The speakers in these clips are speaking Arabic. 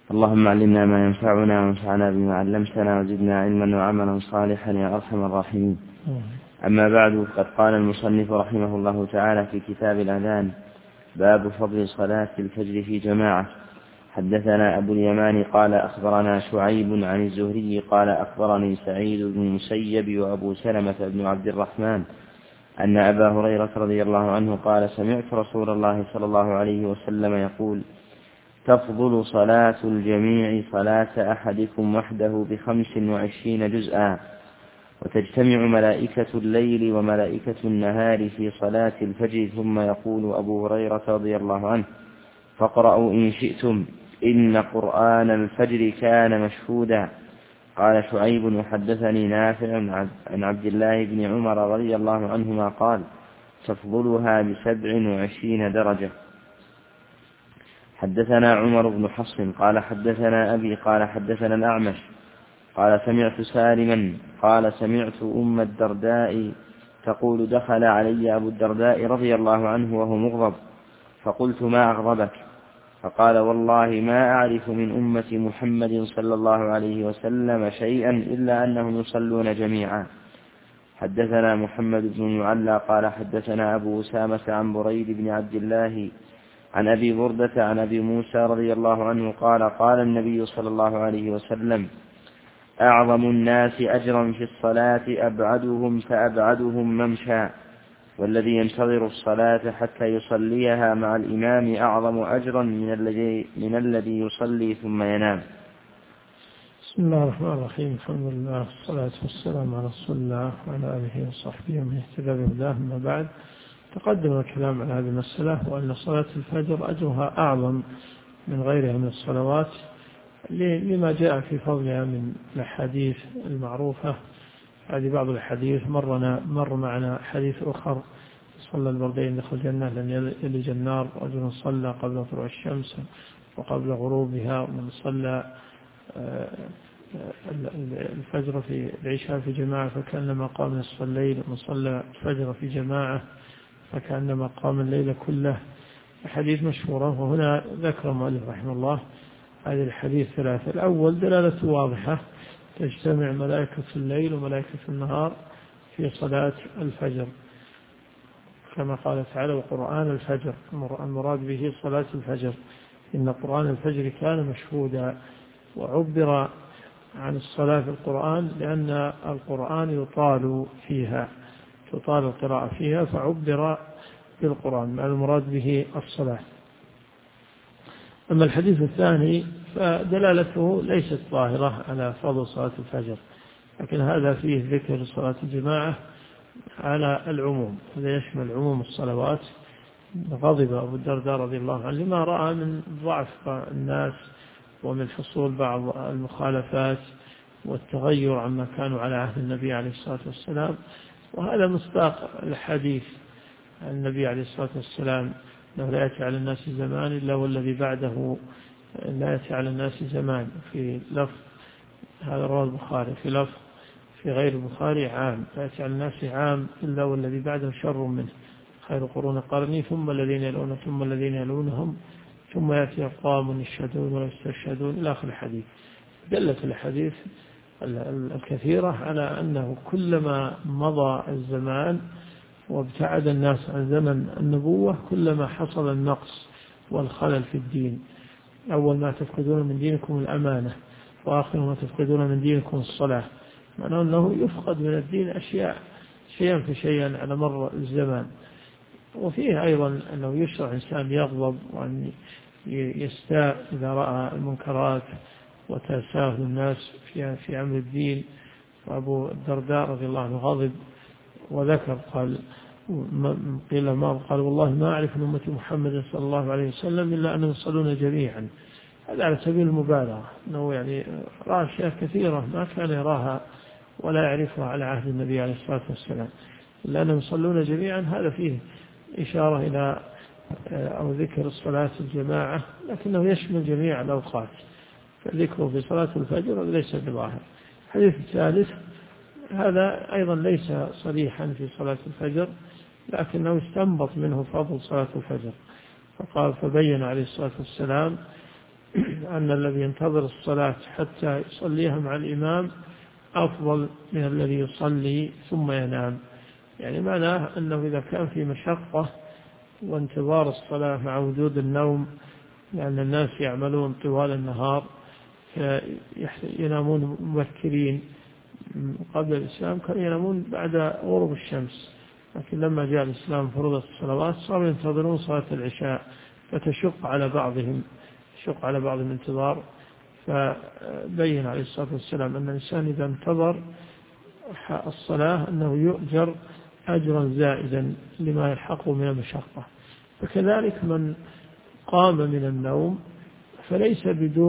اللهم علمنا ما ينفعنا وانفعنا بما علمتنا وزدنا علما وعملا صالحا يا أرحم الراحمين. أما بعد، قد قال المصنف رحمه الله تعالى في كتاب الأذان: باب فضل صلاة الفجر في جماعة. حدثنا أبو اليمان قال أخبرنا شعيب عن الزهري قال أخبرني سعيد بن المسيب وأبو سلمة بن عبد الرحمن أن أبا هريرة رضي الله عنه قال: سمعت رسول الله صلى الله عليه وسلم يقول: تفضل صلاة الجميع صلاة أحدكم وحده ب25 جزءا، وتجتمع ملائكة الليل وملائكة النهار في صلاة الفجر. ثم يقول أبو هريرة رضي الله عنه: فاقرأوا إن شئتم إن قرآن الفجر كان مشهودا. قال شعيب: وحدثني نافع عن عبد الله بن عمر رضي الله عنهما قال: تفضلها ب27 درجة. حدثنا عمر بن حفص قال حدثنا أبي قال حدثنا الأعمش قال سمعت سالما قال سمعت أم الدرداء تقول: دخل علي أبو الدرداء رضي الله عنه وهو مغضب، فقلت: ما أغضبك؟ فقال: والله ما أعرف من أمة محمد صلى الله عليه وسلم شيئا إلا أنهم يصلون جميعا. حدثنا محمد بن المعلى قال حدثنا أبو أسامة عن بريد بن عبد الله عن أبي بردة عن أبي موسى رضي الله عنه قال: قال النبي صلى الله عليه وسلم: أعظم الناس أجرا في الصلاة أبعدهم فأبعدهم ممشى، والذي ينتظر الصلاة حتى يصليها مع الإمام أعظم أجرا من الذي يصلي ثم ينام. بسم الله الرحمن الرحيم. الحمد لله والصلاة والسلام على رسول الله وعلى آله وصحبه ومن اهتدى بهداه. أما بعد، تقدم الكلام عن هذه المسألة، وأن صلاة الفجر أجرها أعظم من غيرها من الصلوات لما جاء في فضلها من الأحاديث المعروفة. هذه بعض الحديث. مر معنا حديث آخر: صلى البردين دخل الجنة لن يلج النار، رجل صلى قبل طلوع الشمس وقبل غروبها، ومن صلى الفجر في العشاء في جماعة فكأنما قام نصف الليل، ومن صلى الفجر في جماعة فكأنما قام الليل كله. حديث مشهورة. وهنا ذكر المؤلف رحمه الله هذه الحديث ثلاثة. الأول دلالة واضحة: تجتمع ملائكة الليل وملائكة النهار في صلاة الفجر، كما قال تعالى: وقرآن الفجر. المراد به صلاة الفجر. إن قرآن الفجر كان مشهودا. وعبر عن الصلاة في القرآن لأن القرآن تطال القراءة فيها، فعبر بالقرآن مع المراد به الصلاة. أما الحديث الثاني فدلالته ليست ظاهرة على فضل صلاة الفجر، لكن هذا فيه ذكر صلاة الجماعة على العموم، هذا يشمل عموم الصلوات. غضب أبو الدرداء رضي الله عنه لما رأى من ضعف الناس ومن حصول بعض المخالفات والتغير عما كانوا على عهد النبي عليه الصلاة والسلام. وهذا مصداق الحديث عن النبي عليه الصلاة والسلام: أنه لا يأتي على الناس زمان إلا والذي بعده لا يأتي على الناس زمان. في لفظ هذا رواه البخاري، في لفظ في غير البخاري: عام، لا يأتي على الناس عام إلا والذي بعده شر منه، خير قرون قرني ثم الذين يلون ثم الذين يلونهم ثم يأتي أقوام يشهدون ولا يستشهدون إلى آخر الحديث. دلت الحديث الكثيرة على أنه كلما مضى الزمان وابتعد الناس عن زمن النبوة كلما حصل النقص والخلل في الدين. أول ما تفقدون من دينكم الأمانة، وآخر ما تفقدون من دينكم الصلاة. معناه أنه يفقد من الدين أشياء شيئا فشيئا على مر الزمان. وفيه أيضا أنه يشرع إنسان يغضب وأن يستاء إذا رأى المنكرات وتساهل الناس في أمر الدين. وأبو الدرداء رضي الله عنه غضب وذكر قال: والله ما أعرف من أمة محمد صلى الله عليه وسلم إلا أنهم يصلون جميعا. هذا على سبيل المبالغة، أنه يعني رأى أشياء كثيرة ما كان يراها ولا يعرفها على عهد النبي عليه الصلاة والسلام، إلا أنهم يصلون جميعا. هذا فيه إشارة إلى أو ذكر الصلاة الجماعة، لكنه يشمل جميع الأوقات، فذكره في صلاة الفجر ليس بظاهر. الحديث الثالث هذا أيضا ليس صريحا في صلاة الفجر، لكنه استنبط منه فضل صلاة الفجر. فبين عليه الصلاة والسلام أن الذي ينتظر الصلاة حتى يصليها مع الإمام أفضل من الذي يصلي ثم ينام. يعني معناه أنه إذا كان في مشقة وانتظار الصلاة مع وجود النوم، لأن الناس يعملون طوال النهار ينامون مبكرين، قبل الإسلام كانوا ينامون بعد غروب الشمس، لكن لما جاء الإسلام فرضت الصلوات صاروا ينتظرون صلاة العشاء، فتشق على بعضهم الانتظار. فبين عليه الصلاة والسلام أن الإنسان إذا انتظر الصلاة أنه يؤجر أجرا زائدا لما يلحقه من المشقة. فكذلك من قام من النوم فليس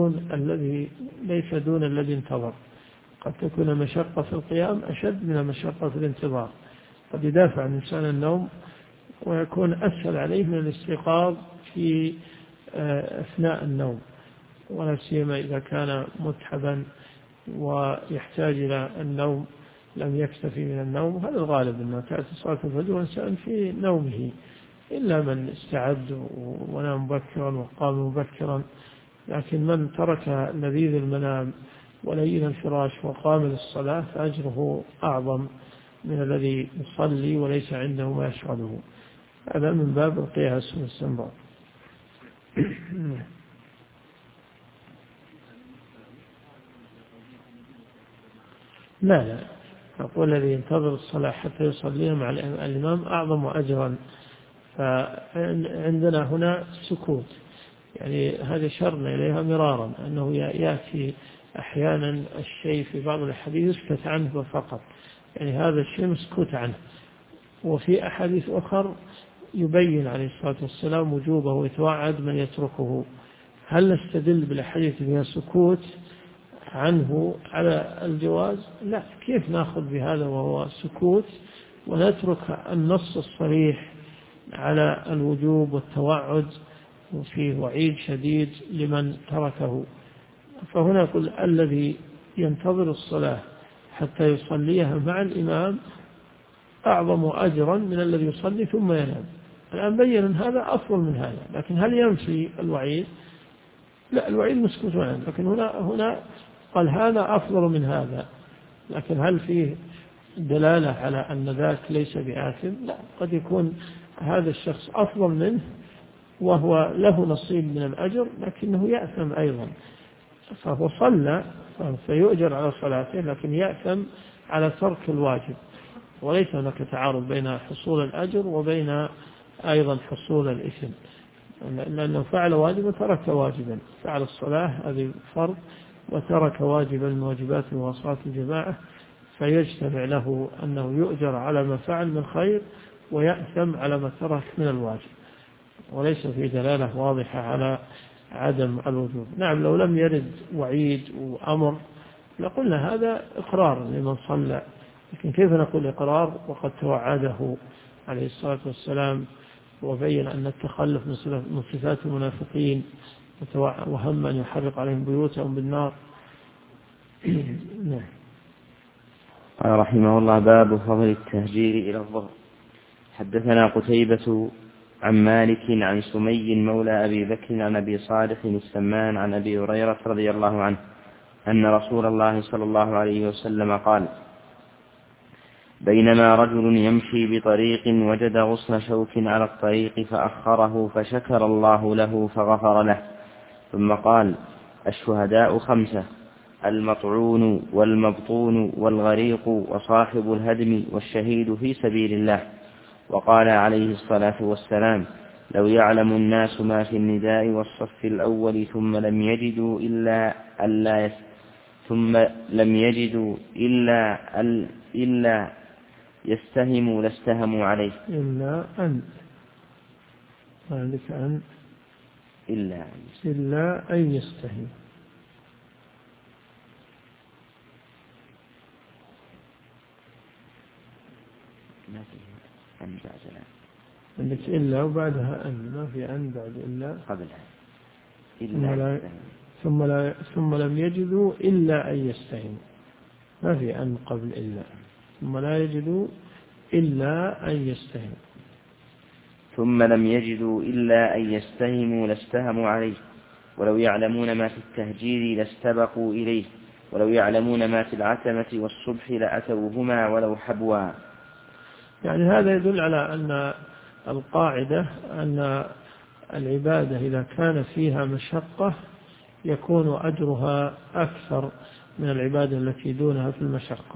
دون الذي انتظر. قد تكون المشقة في القيام أشد من المشقة في الانتظار، قد يدافع عن الإنسان النوم ويكون أسهل عليه من الاستيقاظ في أثناء النوم، ولا سيما إذا كان متعبا ويحتاج إلى النوم لم يكتفي من النوم. هذا الغالب أنه تأتي صلاة الفجر والإنسان في نومه، إلا من استعد ونام مبكرا وقام مبكرا. لكن من ترك لذيذ المنام ولين الفراش وقام للصلاة فأجره أعظم من الذي يصلي وليس عنده ما يشغله. هذا من باب القياس والاستنباط. لا أقول الذي ينتظر الصلاة حتى يصليها مع الإمام أعظم أجرا. فعندنا هنا سكوت، يعني هذا شرنا إليها مرارا، أنه يأتي أحيانا الشيء في بعض الحديث يسكت عنه فقط، يعني هذا الشيء مسكوت عنه. وفي أحاديث أخر يبين عليه الصلاة والسلام وجوبه ويتوعد من يتركه. هل نستدل بالحديث فيها سكوت عنه على الجواز؟ لا، كيف نأخذ بهذا وهو سكوت ونترك النص الصريح على الوجوب والتوعد وفيه وعيد شديد لمن تركه؟ فهنا يقول الذي ينتظر الصلاة حتى يصليها مع الإمام أعظم أجرا من الذي يصلي ثم ينام. الآن بين أن هذا أفضل من هذا، لكن هل ينفي الوعيد؟ لا، الوعيد مسكوت عنه، لكن هنا قال هذا أفضل من هذا، لكن هل فيه دلالة على أن ذاك ليس بآثم؟ لا، قد يكون هذا الشخص أفضل منه وهو له نصيب من الأجر لكنه يأثم أيضا، فهو صلى فيؤجر على صلاته لكن يأثم على ترك الواجب. وليس هناك تعارض بين حصول الأجر وبين أيضا حصول الإثم، لأنه فعل واجبا وترك واجبا، فعل الصلاة هذه فرض وترك واجبا من واجبات وصلاة الجماعة، فيجتمع له أنه يؤجر على ما فعل من خير ويأثم على ما ترك من الواجب، وليس في دلالة واضحة على عدم الوجوب. نعم، لو لم يرد وعيد وأمر لقلنا هذا إقرار لمن صلى، لكن كيف نقول إقرار وقد توعده عليه الصلاة والسلام وبين أن التخلف من صفات المنافقين وهم أن يحرق عليهم بيوتهم بالنار. قال رحمه الله: باب فضل التهجير إلى الظهر. حدثنا قتيبة عن مالك عن سمي مولى أبي بكر عن أبي صالح السمان عن أبي هريرة رضي الله عنه أن رسول الله صلى الله عليه وسلم قال: بينما رجل يمشي بطريق وجد غصن شوك على الطريق فأخره فشكر الله له فغفر له، ثم قال: الشهداء 5: المطعون والمبطون والغريق وصاحب الهدم والشهيد في سبيل الله. وقال عليه الصلاة والسلام: لو يعلم الناس ما في النداء والصف الأول ثم لم يجدوا إلا يستهموا لاستهموا عليه. إلا أن يستهم. ما في أن بعد عندك إلا وبعدها أن، ما في أن بعد إلا قبلها ثم لم يجدوا إلا أن يستهموا، ما في أن قبل إلا، ثم لا يجدوا إلا أن يستهموا. ثم لم يجدوا إلا أن يستهموا لاستهموا عليه. ولو يعلمون ما في التهجير لاستبقوا إليه، ولو يعلمون ما في العتمة والصبح لأتوهما ولو حبوا. يعني هذا يدل على أن القاعدة أن العبادة إذا كان فيها مشقة يكون أجرها أكثر من العبادة التي دونها في المشقة.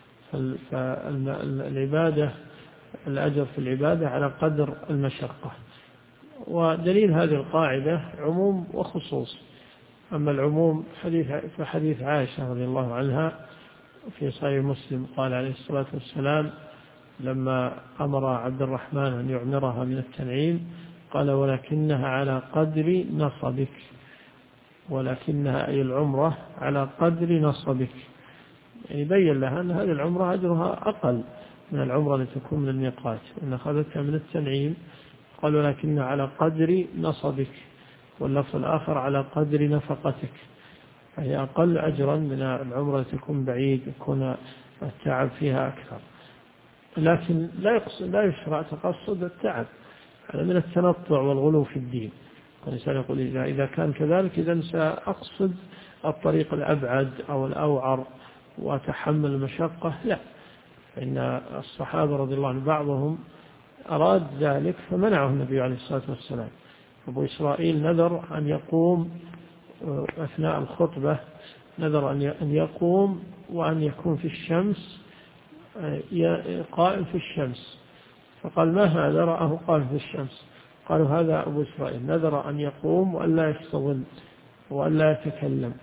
فالعبادة الأجر في العبادة على قدر المشقة. ودليل هذه القاعدة عموم وخصوص. أما العموم فحديث عائشة رضي الله عنها في صحيح مسلم قال عليه الصلاة والسلام لما أمر عبد الرحمن أن يعمرها من التنعيم قال ولكنها على قدر نصبك، ولكنها أي العمرة على قدر نصبك، يعني بين لها أن هذه العمرة أجرها أقل من العمرة التي تكون من الميقات، إن أخذتها من التنعيم قال ولكنها على قدر نصبك، واللفظ الآخر على قدر نفقتك، فهي أقل أجرا من العمرة التي تكون بعيد يكون التعب فيها أكثر. لكن لا يشرع تقصد التعب، هذا من التنطع والغلو في الدين. الإنسان يقول إذا كان كذلك إذا سأقصد الطريق الأبعد أو الأوعر وأتحمل المشقة. لا، إن الصحابة رضي الله عنهم بعضهم أراد ذلك فمنعه النبي عليه الصلاة والسلام. أبو إسرائيل نذر أن يقوم أثناء الخطبة، نذر أن يقوم وأن يكون في الشمس، قائم في الشمس، فقال ما هذا؟ رآه قائم في الشمس. قالوا هذا أبو إسرائيل نذر أن يقوم وأن لا يستظل وأن لا يتكلم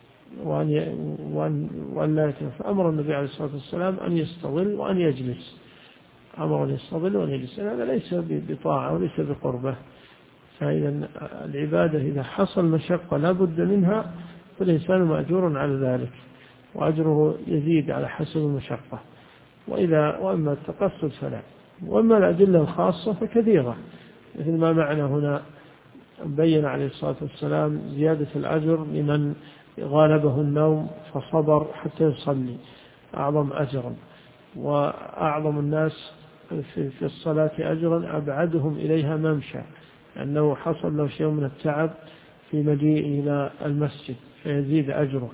وأن لا يتكلم، فأمر النبي عليه الصلاة والسلام أن يستظل وأن يجلس، أمر أن يستظل وأن يجلس. هذا ليس بطاعة وليس بقربة. فإذا العبادة إذا حصل مشقة لا بد منها فالإنسان مأجور على ذلك، وأجره يزيد على حسب المشقة. وأما التقصد فلا. وأما الأدلة الخاصة فكثيرة، مثل ما معنا هنا بين عليه الصلاة والسلام زيادة الأجر لمن غالبه النوم فصبر حتى يصلي، أعظم أجرا، وأعظم الناس في الصلاة أجرا أبعدهم إليها ممشى، لأنه حصل له شيء من التعب في مجيء إلى المسجد فيزيد أجره.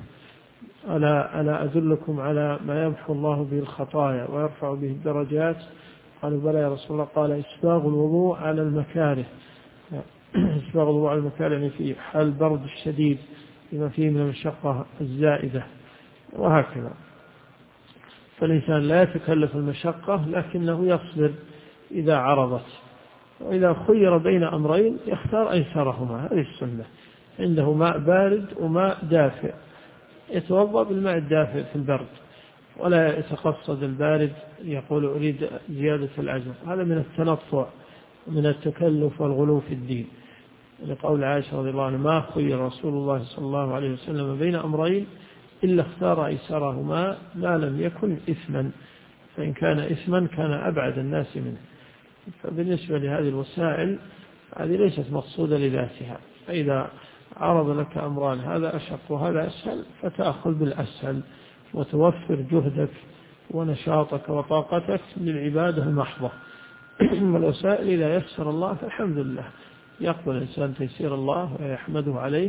ألا أدلكم على ما يمحو الله به الخطايا ويرفع به الدرجات؟ قالوا بلى يا رسول الله. قال إسباغ الوضوء على المكاره. إسباغ الوضوء على المكاره يعني في حال البرد الشديد لما فيه من المشقة الزائدة، وهكذا. فالإنسان لا يتكلف المشقة لكنه يصبر إذا عرضت، وإذا خير بين أمرين يختار أيسرهما. هذه السنة. عنده ماء بارد وماء دافئ يتوضأ بالماء الدافئ في البرد، ولا يتقصد البارد يقول أريد زيادة الأجر. هذا من التنطع من التكلف والغلو في الدين، لقول عائشة رضي الله عنها ما خير رسول الله صلى الله عليه وسلم بين أمرين إلا اختار أيسرهما ما لم يكن إثما، فإن كان إثما كان أبعد الناس منه. فبالنسبة لهذه الوسائل هذه ليست مقصودة لذاتها، فإذا عرض لك أمران هذا أشق وهذا أسهل فتأخذ بالأسهل وتوفر جهدك ونشاطك وطاقتك للعبادة المحضة. والوسائل إذا يسر الله فالحمد لله، يقبل الإنسان تيسير الله ويحمده عليه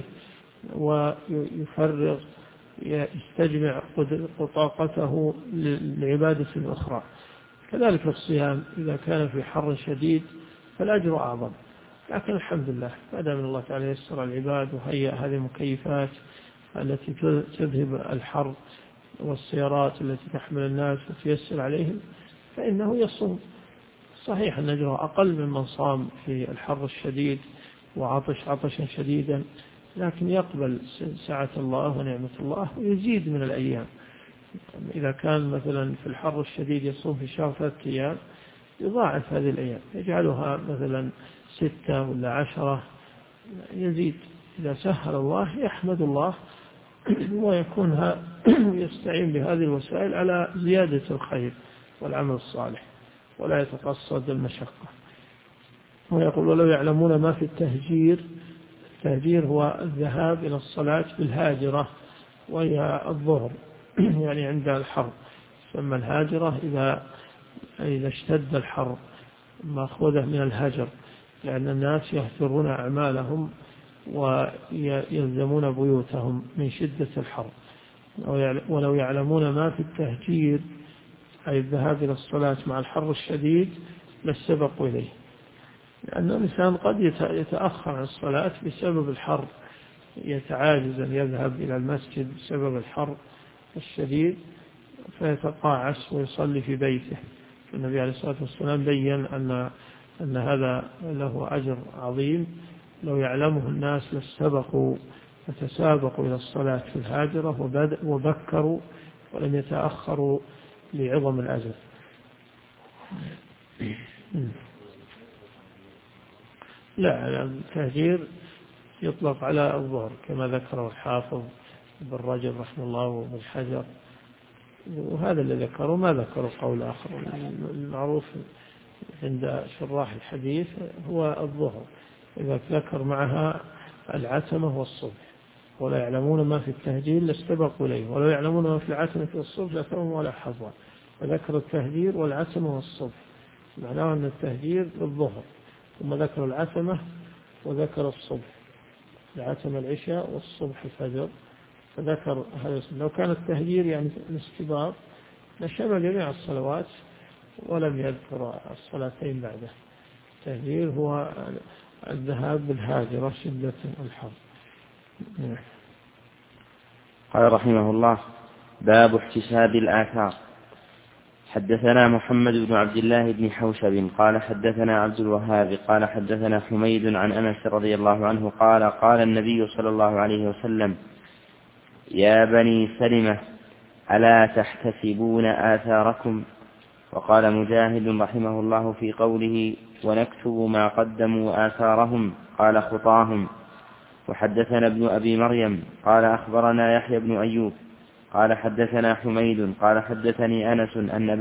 ويفرغ يستجمع طاقته للعبادة الأخرى. كذلك الصيام إذا كان في حر شديد فالأجر أعظم، لكن الحمد لله ما دام الله تعالى يسر العباد وهيأ هذه المكيفات التي تذهب الحر والسيارات التي تحمل الناس وتيسر عليهم فإنه يصوم. صحيح أن أجره أقل ممن صام في الحر الشديد وعطش عطشا شديدا، لكن يقبل سعة الله ونعمة الله ويزيد من الأيام. إذا كان مثلا في الحر الشديد يصوم في شهر 3 أيام يضاعف هذه الأيام، يجعلها مثلا 6 ولا 10، يزيد. إذا سهل الله يحمد الله ويكون يستعين بهذه الوسائل على زيادة الخير والعمل الصالح ولا يتقصد المشقة. ويقول ولو يعلمون ما في التهجير. التهجير هو الذهاب إلى الصلاة بالهاجرة وهي الظهر يعني عند الحر، ثم الهاجرة إذا اشتد الحر مأخوذة من الهجر، لأن الناس يهجرون أعمالهم ويلزمون بيوتهم من شدة الحر، ولو يعلمون ما في التهجير أي الذهاب إلى الصلاة مع الحر الشديد لاستبقوا إليه، لأن الإنسان قد يتأخر عن الصلاة بسبب الحر، يتعاجز أن يذهب إلى المسجد بسبب الحر الشديد فيتقاعس ويصلي في بيته. النبي عليه الصلاة والسلام بيّن أن هذا له أجر عظيم، لو يعلمه الناس لاستبقوا وتسابقوا إلى الصلاة في الهاجرة وبكروا ولم يتأخروا لعظم الأجر. لا، التهجير يطلق على الظهر كما ذكره الحافظ ابن رجب رحمه الله وابن حجر، وهذا اللي ذكروا، ما ذكروا قول آخر. المعروف عند شراح الحديث هو الظهر، إذا ذكر معها العتمة والصبح، ولا يعلمون ما في التهجير لاستبقوا إليه، ولا يعلمون ما في العتمة والصبح لأتوهم ولا حظوا، فذكر التهجير والعتمة والصبح، معناه أن التهجير للظهر، ثم ذكر العتمة وذكر الصبح، العتمة العشاء والصبح الفجر، فذكر هذا. لو كان التهجير يعني الاستباق لشمل جميع الصلوات ولم يذكر الصلاتين بعده. التهجير هو الذهاب بالهاجرة شدة الحر. قال رحمه الله: باب احتساب الآثار. حدثنا محمد بن عبد الله بن حوشب قال حدثنا عبد الوهاب قال حدثنا حميد عن أنس رضي الله عنه قال: قال النبي صلى الله عليه وسلم: يا بني سلمة ألا تحتسبون آثاركم؟ وقال مجاهد رحمه الله في قوله: ونكتب ما قدموا آثارهم، قال: خطاهم. وحدثنا ابن أبي مريم قال أخبرنا يحيى بن أيوب قال حدثنا حميد قال حدثني أنس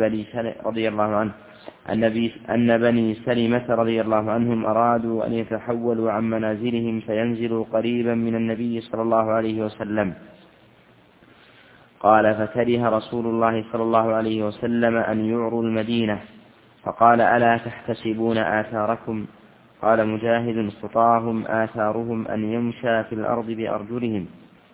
أن بني سلمة رضي الله عنهم أرادوا أن يتحولوا عن منازلهم فينزلوا قريبا من النبي صلى الله عليه وسلم. قال: فكره رسول الله صلى الله عليه وسلم أن يعروا المدينة، فقال: ألا تحتسبون آثاركم؟ قال مجاهد: خطاهم آثارهم أن يمشى في الأرض بأرجلهم.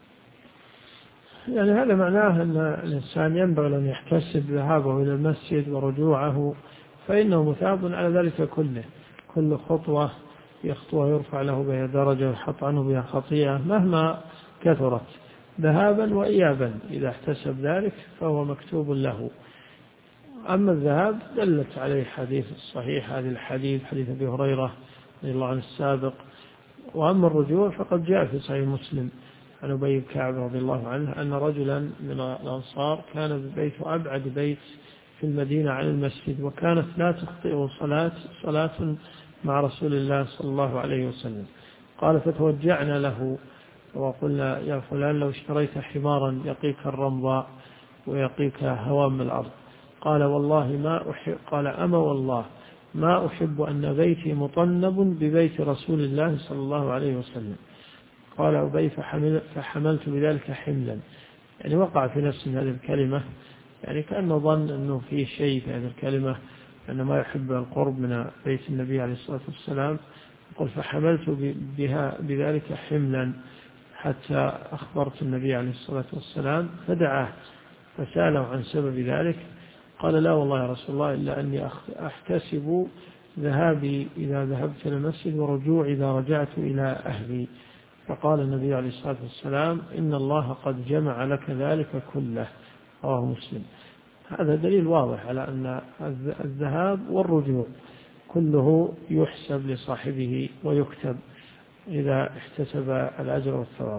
يعني هذا معناه أن الإنسان ينبغي أن يحتسب ذهابه إلى المسجد ورجوعه، فإنه مثاب على ذلك كله. كل خطوة يخطوها يرفع له بها درجة ويحط عنه بها خطيئة مهما كثرت ذهابا وإيابا، إذا احتسب ذلك فهو مكتوب له. أما الذهاب دلت عليه حديث الصحيح، هذه الحديث حديث أبي هريرة رضي الله عنه السابق. وأما الرجوع فقد جاء في صحيح مسلم عن أبي بن كعب رضي الله عنه أن رجلا من الأنصار كان بيته أبعد بيت في المدينة عن المسجد، وكانت لا تخطئه صلاة مع رسول الله صلى الله عليه وسلم. قال: فتوجعنا له وقلنا: يا فلان لو اشتريت حمارا يقيك الرمضاء ويقيك هوام الأرض. قال: والله ما أحب. قال: أما والله ما أحب أن بيتي مطنب ببيت رسول الله صلى الله عليه وسلم. قال أبي: فحملت بذلك حملا، يعني وقع في نفس هذه الكلمة، يعني كأنه ظن أنه في شيء في هذه الكلمة، أنه ما يحب القرب من بيت النبي عليه الصلاة والسلام. قل: فحملت بذلك حملا حتى أخبرت النبي عليه الصلاة والسلام فدعاه فسأله عن سبب ذلك. قال: لا والله يا رسول الله، إلا أني أحتسب ذهابي إذا ذهبت إلى المسجد ورجوعي إذا رجعت إلى أهلي. فقال النبي عليه الصلاة والسلام: إن الله قد جمع لك ذلك كله. رواه مسلم. هذا دليل واضح على أن الذهاب والرجوع كله يحسب لصاحبه ويكتب إذا احتسب الأجر والثواب.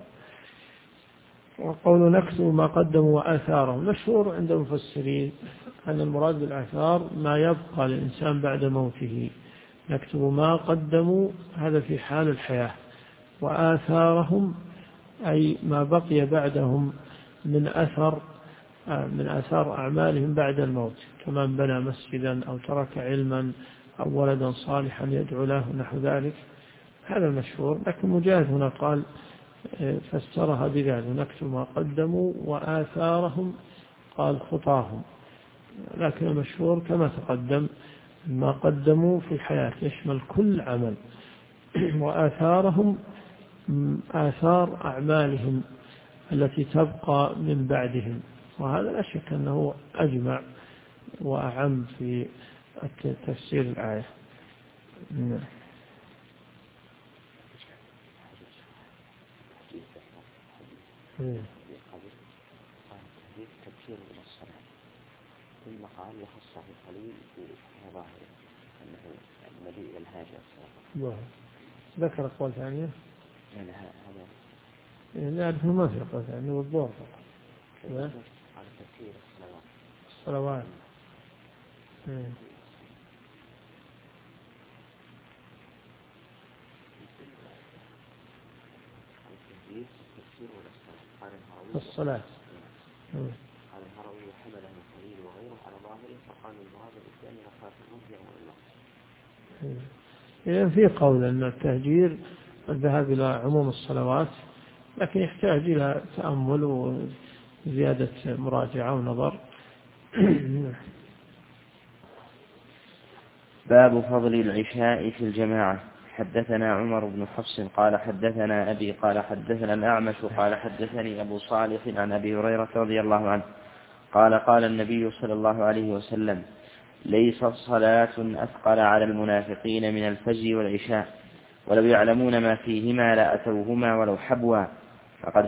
وقول نكتب ما قدموا وآثارهم مشهور عند المفسرين أن المراد بالآثار ما يبقى للإنسان بعد موته. نكتب ما قدموا هذا في حال الحياة، وآثارهم أي ما بقي بعدهم من أثار أعمالهم بعد الموت، كمن بنى مسجدا أو ترك علما أو ولدا صالحا يدعو له نحو ذلك. هذا المشهور. لكن مجاهد هنا قال فسرها بذلك: نكتب ما قدموا وآثارهم، قال خطاهم. لكن المشهور كما تقدم ما قدموا في الحياة يشمل كل عمل، وآثارهم آثار أعمالهم التي تبقى من بعدهم، وهذا لا شك أنه أجمع وأعم في تفسير الآية. المقال يخص في القليل وظاهر أنه المليء والهاجر. ذكر أقوال ثانية؟ يعني هذا لا أعرف ما في أقوال ثانية والظهر على تفسير الصلوات. الصلاة. قال الهروي وحمله الخليل وغيره على ظاهره فقال المراد بالثاني رفعت المرجع والله. إذن في قول أن التهجير الذهاب إلى عموم الصلوات، لكن يحتاج إلى تأمل وزيادة مراجعة ونظر. باب فضل العشاء في الجماعة. حدثنا عمر بن حفص قال حدثنا أبي قال حدثنا الأعمش قال حدثني أبو صالح عن أبي هريرة رضي الله عنه قال قال النبي صلى الله عليه وسلم ليس صلاة أثقل على المنافقين من الفجر والعشاء ولو يعلمون ما فيهما لأتوهما ولو حبوا فقد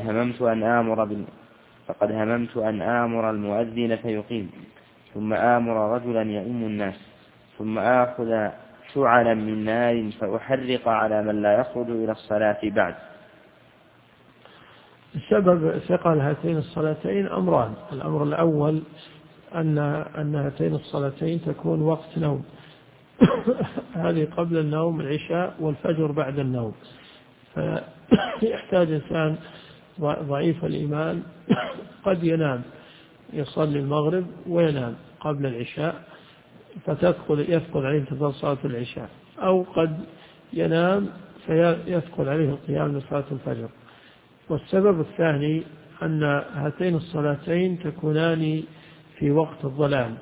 هممت أن آمر المؤذن فيقيم ثم آمر رجلا يؤم الناس ثم آخذ شعلا من نار فأحرق على من لا يخرج إلى الصلاة بعد. السبب ثقل هاتين الصلاتين أمران. الأمر الأول أن هاتين الصلاتين تكون وقت نوم هذه قبل النوم العشاء والفجر بعد النوم، فيحتاج إنسان ضعيف الإيمان قد ينام يصلي المغرب وينام قبل العشاء يثقل عليه انتظار صلاة العشاء، أو قد ينام فيثقل عليه القيام لصلاة الفجر. والسبب الثاني أن هاتين الصلاتين تكونان في وقت الظلام،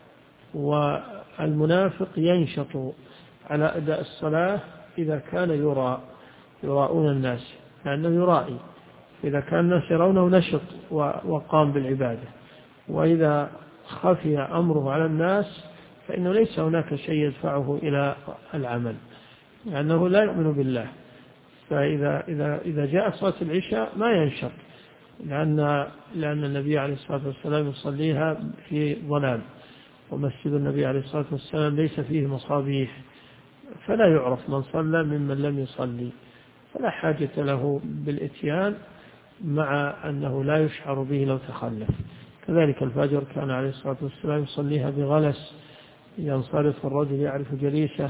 والمنافق ينشط على أداء الصلاة إذا كان يراؤون الناس، لأنه يرائي. إذا كان الناس يرونه نشط وقام بالعبادة، وإذا خفي أمره على الناس فإنه ليس هناك شيء يدفعه إلى العمل، لأنه لا يؤمن بالله. فإذا جاء صلاة العشاء ما ينشط، لأن النبي عليه الصلاة والسلام يصليها في ظلام، ومسجد النبي عليه الصلاة والسلام ليس فيه مصابيح، فلا يعرف من صلى ممن لم يصلي، فلا حاجة له بالإتيان، مع أنه لا يشعر به لو تخلف. كذلك الفجر كان عليه الصلاة والسلام يصليها بغلس، ينصرف الرجل يعرف جليسه،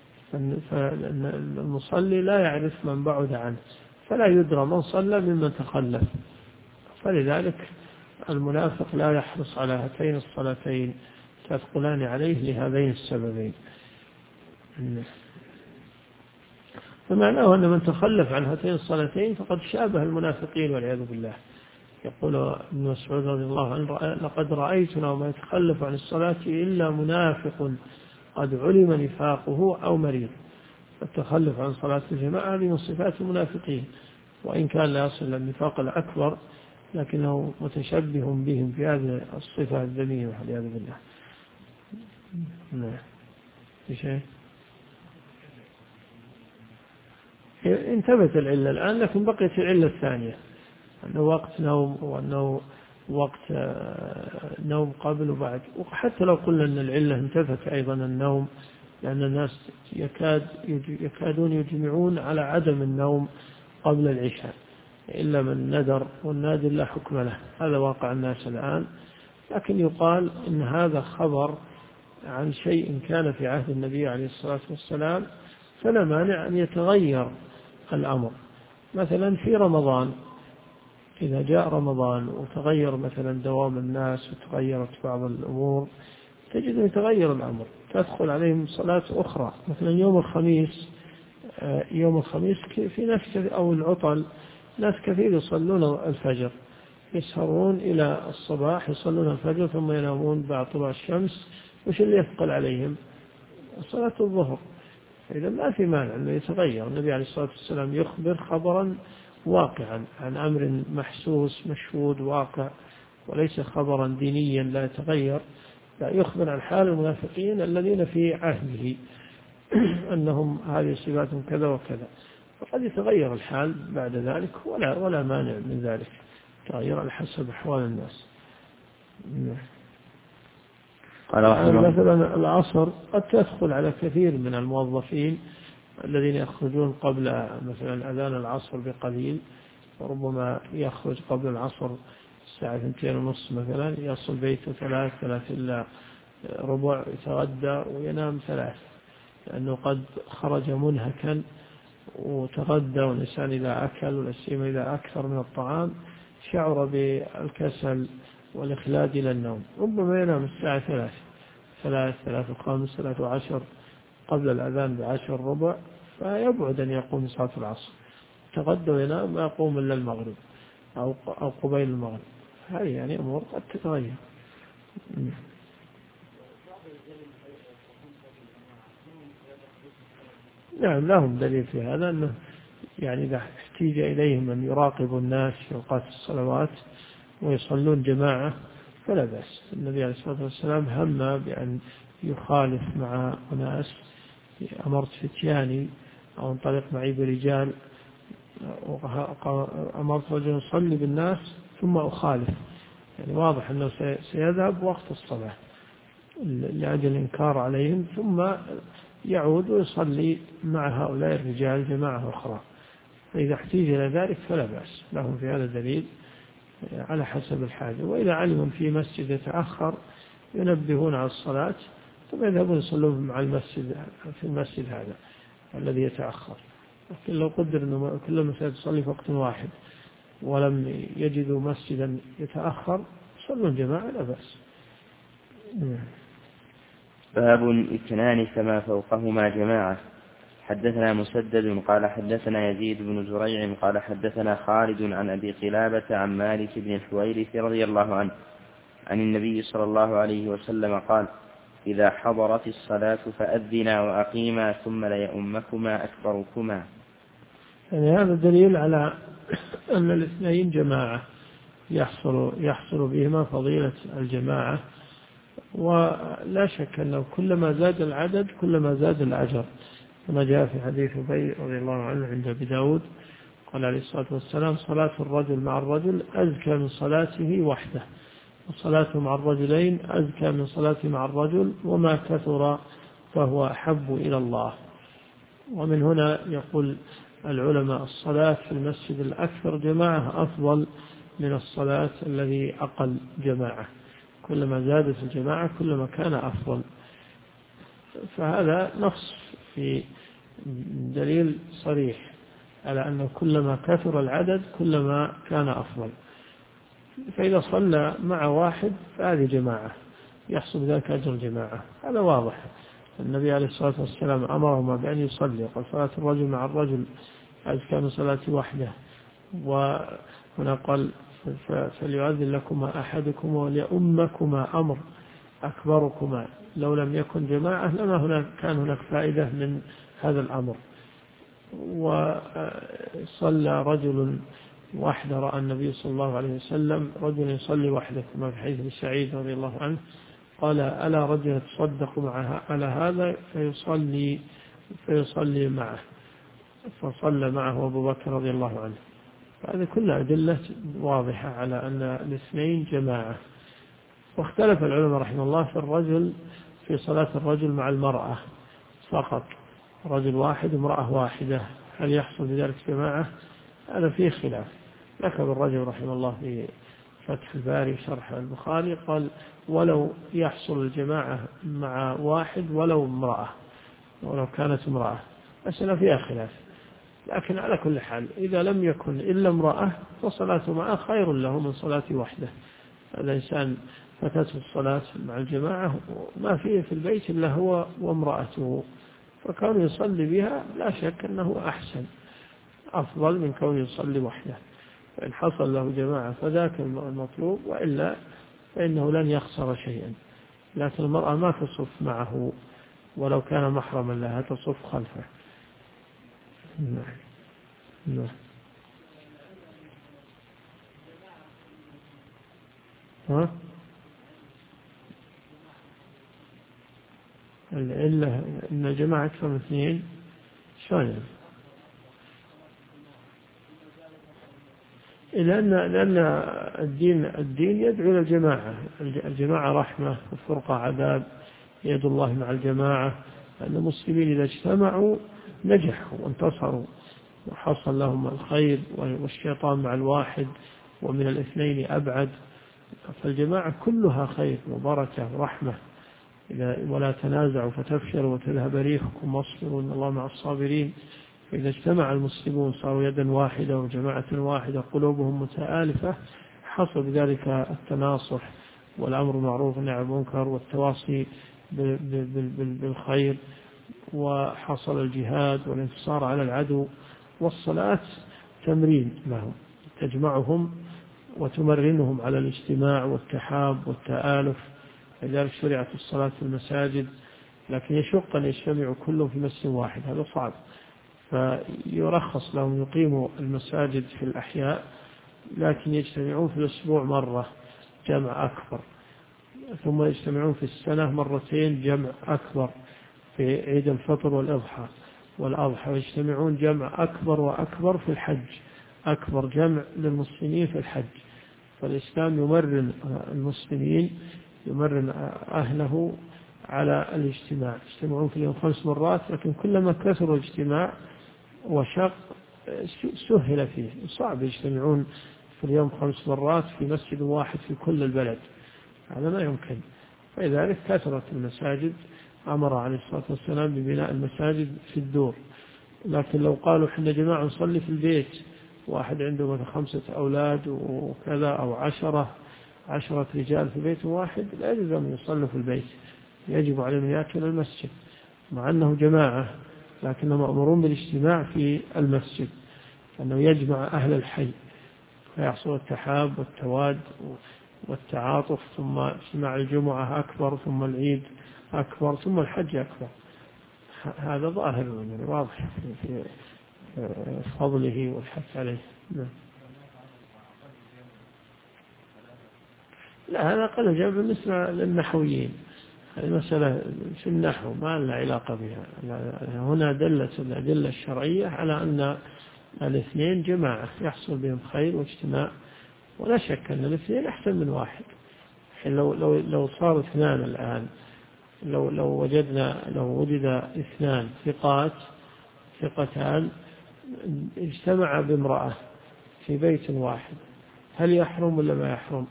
فالمصلي لا يعرف من بعد عنه، فلا يدرى من صلى ممن تخلف. فلذلك المنافق لا يحرص على هاتين الصلاتين، تثقلان عليه لهذين السببين. فمعناه أن من تخلف عن هاتين الصلاتين فقد شابه المنافقين والعياذ بالله. يقول ابن مسعود رضي الله عنه لقد رأيتنا وما يتخلف عن الصلاة إلا منافق قد علم نفاقه أو مريض. التخلف عن صلاة الجماعة هذه من صفات المنافقين، وإن كان لا يصل للنفاق الأكبر لكنه متشبه بهم في هذه الصفة الذميمة والعياذ بالله. نعم. في شيء انتبهت العلة الآن، لكن بقيت العلة الثانية أنه وقت نوم، وأنه وقت نوم قبل وبعد. وحتى لو قلنا أن العلة انتفت أيضا النوم، لأن الناس يكادون يجمعون على عدم النوم قبل العشاء إلا من ندر، والنادر لا حكم له، هذا واقع الناس الآن. لكن يقال إن هذا خبر عن شيء كان في عهد النبي عليه الصلاة والسلام، فلا مانع أن يتغير الأمر. مثلا في رمضان، إذا جاء رمضان وتغير مثلا دوام الناس وتغيرت بعض الأمور، تجد يتغير الأمر، تدخل عليهم صلاة أخرى. مثلا يوم الخميس في ناس، أو العطل، ناس كثير يصلون الفجر، يسهرون إلى الصباح يصلون الفجر ثم ينامون بعد طلوع الشمس. وش اللي يثقل عليهم؟ صلاة الظهر. إذا ما في مانع أنه يتغير. النبي عليه الصلاة والسلام يخبر خبرا واقعا عن أمر محسوس مشهود واقع، وليس خبرا دينيا لا يتغير، لا، يخبر عن حال المنافقين الذين في عهده أنهم هذه صفاتهم كذا وكذا، وقد يتغير الحال بعد ذلك ولا مانع من ذلك، تغير على حسب أحوال الناس. مثلا العصر قد تدخل على كثير من الموظفين الذين يخرجون قبل مثلا أذان العصر بقليل، وربما يخرج قبل العصر الساعة 2:30 مثلا، يصل بيته 3 إلا ربع، يتغدى وينام 3، لأنه قد خرج منهكا وتغدى، والإنسان إذا أكل ولا سيما إذا أكثر من الطعام شعر بالكسل والإخلاد إلى النوم، ربما ينام الساعة 3:05 3:10 قبل الأذان ب10 ربع، فيبعد أن يقوم صلاة العصر، تغدى وينام ما يقوم إلا المغرب أو قبيل المغرب. هذه يعني أمور قد تتغير. نعم لهم دليل في هذا، أنه يعني إذا احتيج إليهم أن يراقبوا الناس في أوقات الصلوات ويصلون جماعة فلا بأس. النبي عليه الصلاة والسلام هم بأن يخالف مع أناس، أمرت فتياني أو انطلق معي برجال، أمرت رجل يصلي بالناس ثم أخالف، يعني واضح أنه سيذهب وقت الصلاة لأجل الإنكار عليهم، ثم يعود ويصلي مع هؤلاء الرجال جماعة أخرى، فإذا احتيج إلى ذلك فلا بأس، لهم في هذا دليل على حسب الحاجة. وإذا علموا في مسجد يتأخر ينبهون على الصلاة ثم يذهبون يصلون مع المسجد في المسجد هذا الذي يتأخر. لكن لو قدر أنه كل المساجد تصلي في وقت واحد ولم يجدوا مسجدا يتأخر يصلون جماعة لا بأس. باب اثنان كما فوقهما جماعة. حدثنا مسدد قال حدثنا يزيد بن زريع قال حدثنا خالد عن أبي قلابة عن مالك بن الحويرث رضي الله عنه عن النبي صلى الله عليه وسلم قال: إذا حضرت الصلاة فأذنا وأقيما ثم ليؤمكما أكبركما. يعني هذا دليل على أن الاثنين جماعة يحصل بهما فضيلة الجماعة، ولا شك أنه كلما زاد العدد كلما زاد الأجر، كما جاء في حديث أبي رضي الله عنه عند أبي داود قال عليه الصلاة والسلام: صلاة الرجل مع الرجل أزكى من صلاته وحده، وصلاته مع الرجلين أزكى من صلاته مع الرجل، وما كثر فهو أحب إلى الله. ومن هنا يقول العلماء: الصلاة في المسجد الأكثر جماعة أفضل من الصلاة الذي أقل جماعة، كلما زادت الجماعة كلما كان أفضل. فهذا نص في دليل صريح على أنه كلما كثر العدد كلما كان أفضل. فإذا صلى مع واحد فهذه جماعة يحصل ذلك أجر الجماعة، هذا واضح. النبي عليه الصلاة والسلام أمرهما بأن يصلي، قال: صلاة الرجل مع الرجل أزكى من صلاة وحده. وهنا قال: فليؤذن لكما أحدكما وليؤمكما أمر أكبركما. لو لم يكن جماعة لما كان هناك فائدة من هذا الأمر. وصلى رجل وحده، رأى النبي صلى الله عليه وسلم رجل يصلي وحده كما في حديث سعيد رضي الله عنه، قال: ألا رجل يتصدق معها على هذا فيصلي معه، فصلى معه أبو بكر رضي الله عنه. هذه كلها أدلة واضحة على أن الاثنين جماعة. واختلف العلماء رحمه الله في الرجل في صلاة الرجل مع المرأة فقط، رجل واحد امرأة واحدة، هل يحصل بذلك جماعة؟ هذا فيه خلاف. ذكر الرجل رحمه الله في فتح الباري شرح البخاري قال: ولو يحصل الجماعة مع واحد ولو امرأة، ولو كانت امرأة، مسألة فيها خلاف. لكن على كل حال إذا لم يكن إلا امرأة فصلاته معه خير له من صلاة وحده. هذا إنسان فتاته الصلاة مع الجماعة ما فيه في البيت إلا هو وامرأته، فكون يصلي بها لا شك أنه أحسن أفضل من كون يصلي وحده. فإن حصل له جماعة فذاك المطلوب، وإلا فإنه لن يخسر شيئا. لكن المرأة ما تصف معه ولو كان محرما لها تصف خلفه. نعم. ها؟ العلة إن الجماعة أكثر من 2 شلون؟ لأن الدين يدعو إلى الجماعة. الجماعة رحمة والفرقة عذاب. يد الله مع الجماعة. أن المسلمين إذا اجتمعوا نجحوا وانتصروا وحصل لهم الخير، والشيطان مع الواحد ومن الاثنين أبعد. فالجماعة كلها خير وبركة ورحمة. ولا تنازعوا فتفشلوا وتذهب ريحكم واصبروا إن الله مع الصابرين. فإذا اجتمع المسلمون صاروا يدا واحدة وجماعة واحدة قلوبهم متآلفة، حصل بذلك التناصح والأمر بالمعروف والنهي عن المنكر والتواصي بالخير، وحصل الجهاد والانتصار على العدو. والصلاة تمرين لهم تجمعهم وتمرنهم على الاجتماع والتحاب والتآلف. لذلك شرعت الصلاة في المساجد، لكن يشق أن يجتمعوا كلهم في مسجد واحد، هذا صعب. فيرخص لهم يقيموا المساجد في الأحياء، لكن يجتمعون في الأسبوع مرة جمع أكبر، ثم يجتمعون في السنة مرتين جمع أكبر في عيد الفطر والأضحى، ويجتمعون جمع أكبر وأكبر في الحج، أكبر جمع للمسلمين في الحج. فالإسلام يمرن المسلمين، يمرن أهله على الاجتماع. يجتمعون في اليوم 5 مرات، لكن كلما كثر الاجتماع وشق سهل فيه. صعب يجتمعون في اليوم 5 مرات في مسجد واحد في كل البلد، هذا ما يمكن. فلذلك كثرت المساجد، أمر عليه الصلاة والسلام ببناء المساجد في الدور. لكن لو قالوا حنا جماعة نصلي في البيت، واحد عنده مثلا 5 أولاد وكذا، أو 10 رجال في بيت واحد، لا يجوز أن يصلوا في البيت، يجب عليهم أن يأتوا إلى المسجد مع أنه جماعة، لكنهم مأمورون بالاجتماع في المسجد، أنه يجمع أهل الحي فيحصل التحاب والتواد والتعاطف. ثم اجتماع الجمعة أكبر، ثم العيد أكبر، ثم الحج أكبر. هذا ظاهر يعني واضح في فضله والحث عليه. لا، هذا قال جاء بالنسبة للنحويين، المسألة في النحو ما لها علاقة بها. هنا دلت الأدلة الشرعية على أن الاثنين جماعة يحصل بهم خير واجتماع، ولا شك أن الاثنين أحسن من واحد. لو صار 2 الآن، لو وجد 2 ثقتان اجتمع بامرأة في بيت واحد، هل يحرم ولا ما يحرم؟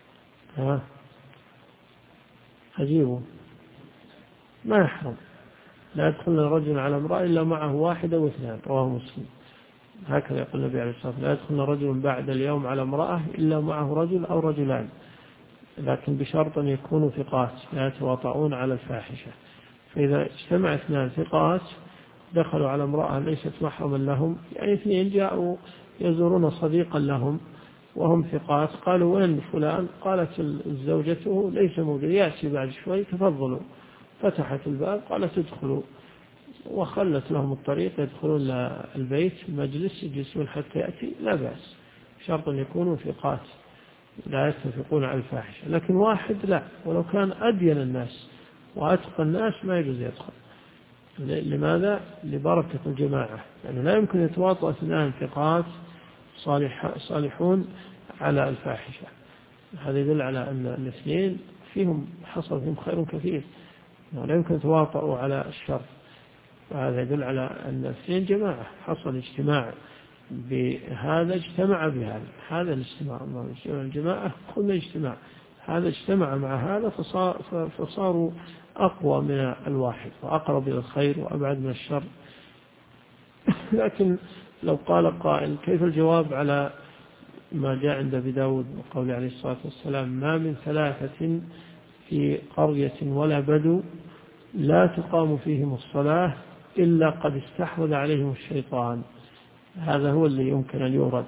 أجيبه، ما يحرم. لا يدخل رجل على امرأة إلا معه 1 أو 2، رواه مسلم. هكذا يقول النبي عليه الصلاة والسلام: لا يدخل رجل بعد اليوم على امرأة إلا معه رجل أو رجلان، لكن بشرط أن يكونوا ثقات لا يتواطؤون على الفاحشة. فإذا اجتمع 2 ثقات دخلوا على امرأة ليست محرما لهم، يعني 2 جاءوا يزورون صديقا لهم وهم ثقات، قالوا: وين فلان؟ قالت زوجته: ليس موجود، يأتي بعد شوي، تفضلوا. فتحت الباب قالت: ادخلوا، وخلت لهم الطريق يدخلون البيت، المجلس يجلسون حتى يأتي، لا بأس، شرط أن يكونوا ثقات لا يتفقون على الفاحشة. لكن واحد لا، ولو كان أدين الناس وأتقى الناس ما يجوز يدخل. لماذا؟ لبركة الجماعة، يعني لا يمكن يتواطأ 2 ثقات صالحون على الفاحشة. هذا يدل على أن الاثنين فيهم حصل فيهم خير كثير، لا يمكن يتواطؤوا على الشر. وهذا يدل على أن الاثنين جماعة، حصل اجتماع بهذا اجتمع بهذا، هذا الاجتماع. الجماعة كل اجتماع، هذا اجتمع مع هذا فصاروا أقوى من الواحد وأقرب إلى الخير وأبعد من الشر. لكن لو قال قائل: كيف الجواب على ما جاء عند أبي داود وقول عليه الصلاة والسلام: ما من 3 في قرية ولا بدو لا تقام فيهم الصلاة إلا قد استحوذ عليهم الشيطان. هذا هو اللي يمكن أن يورد.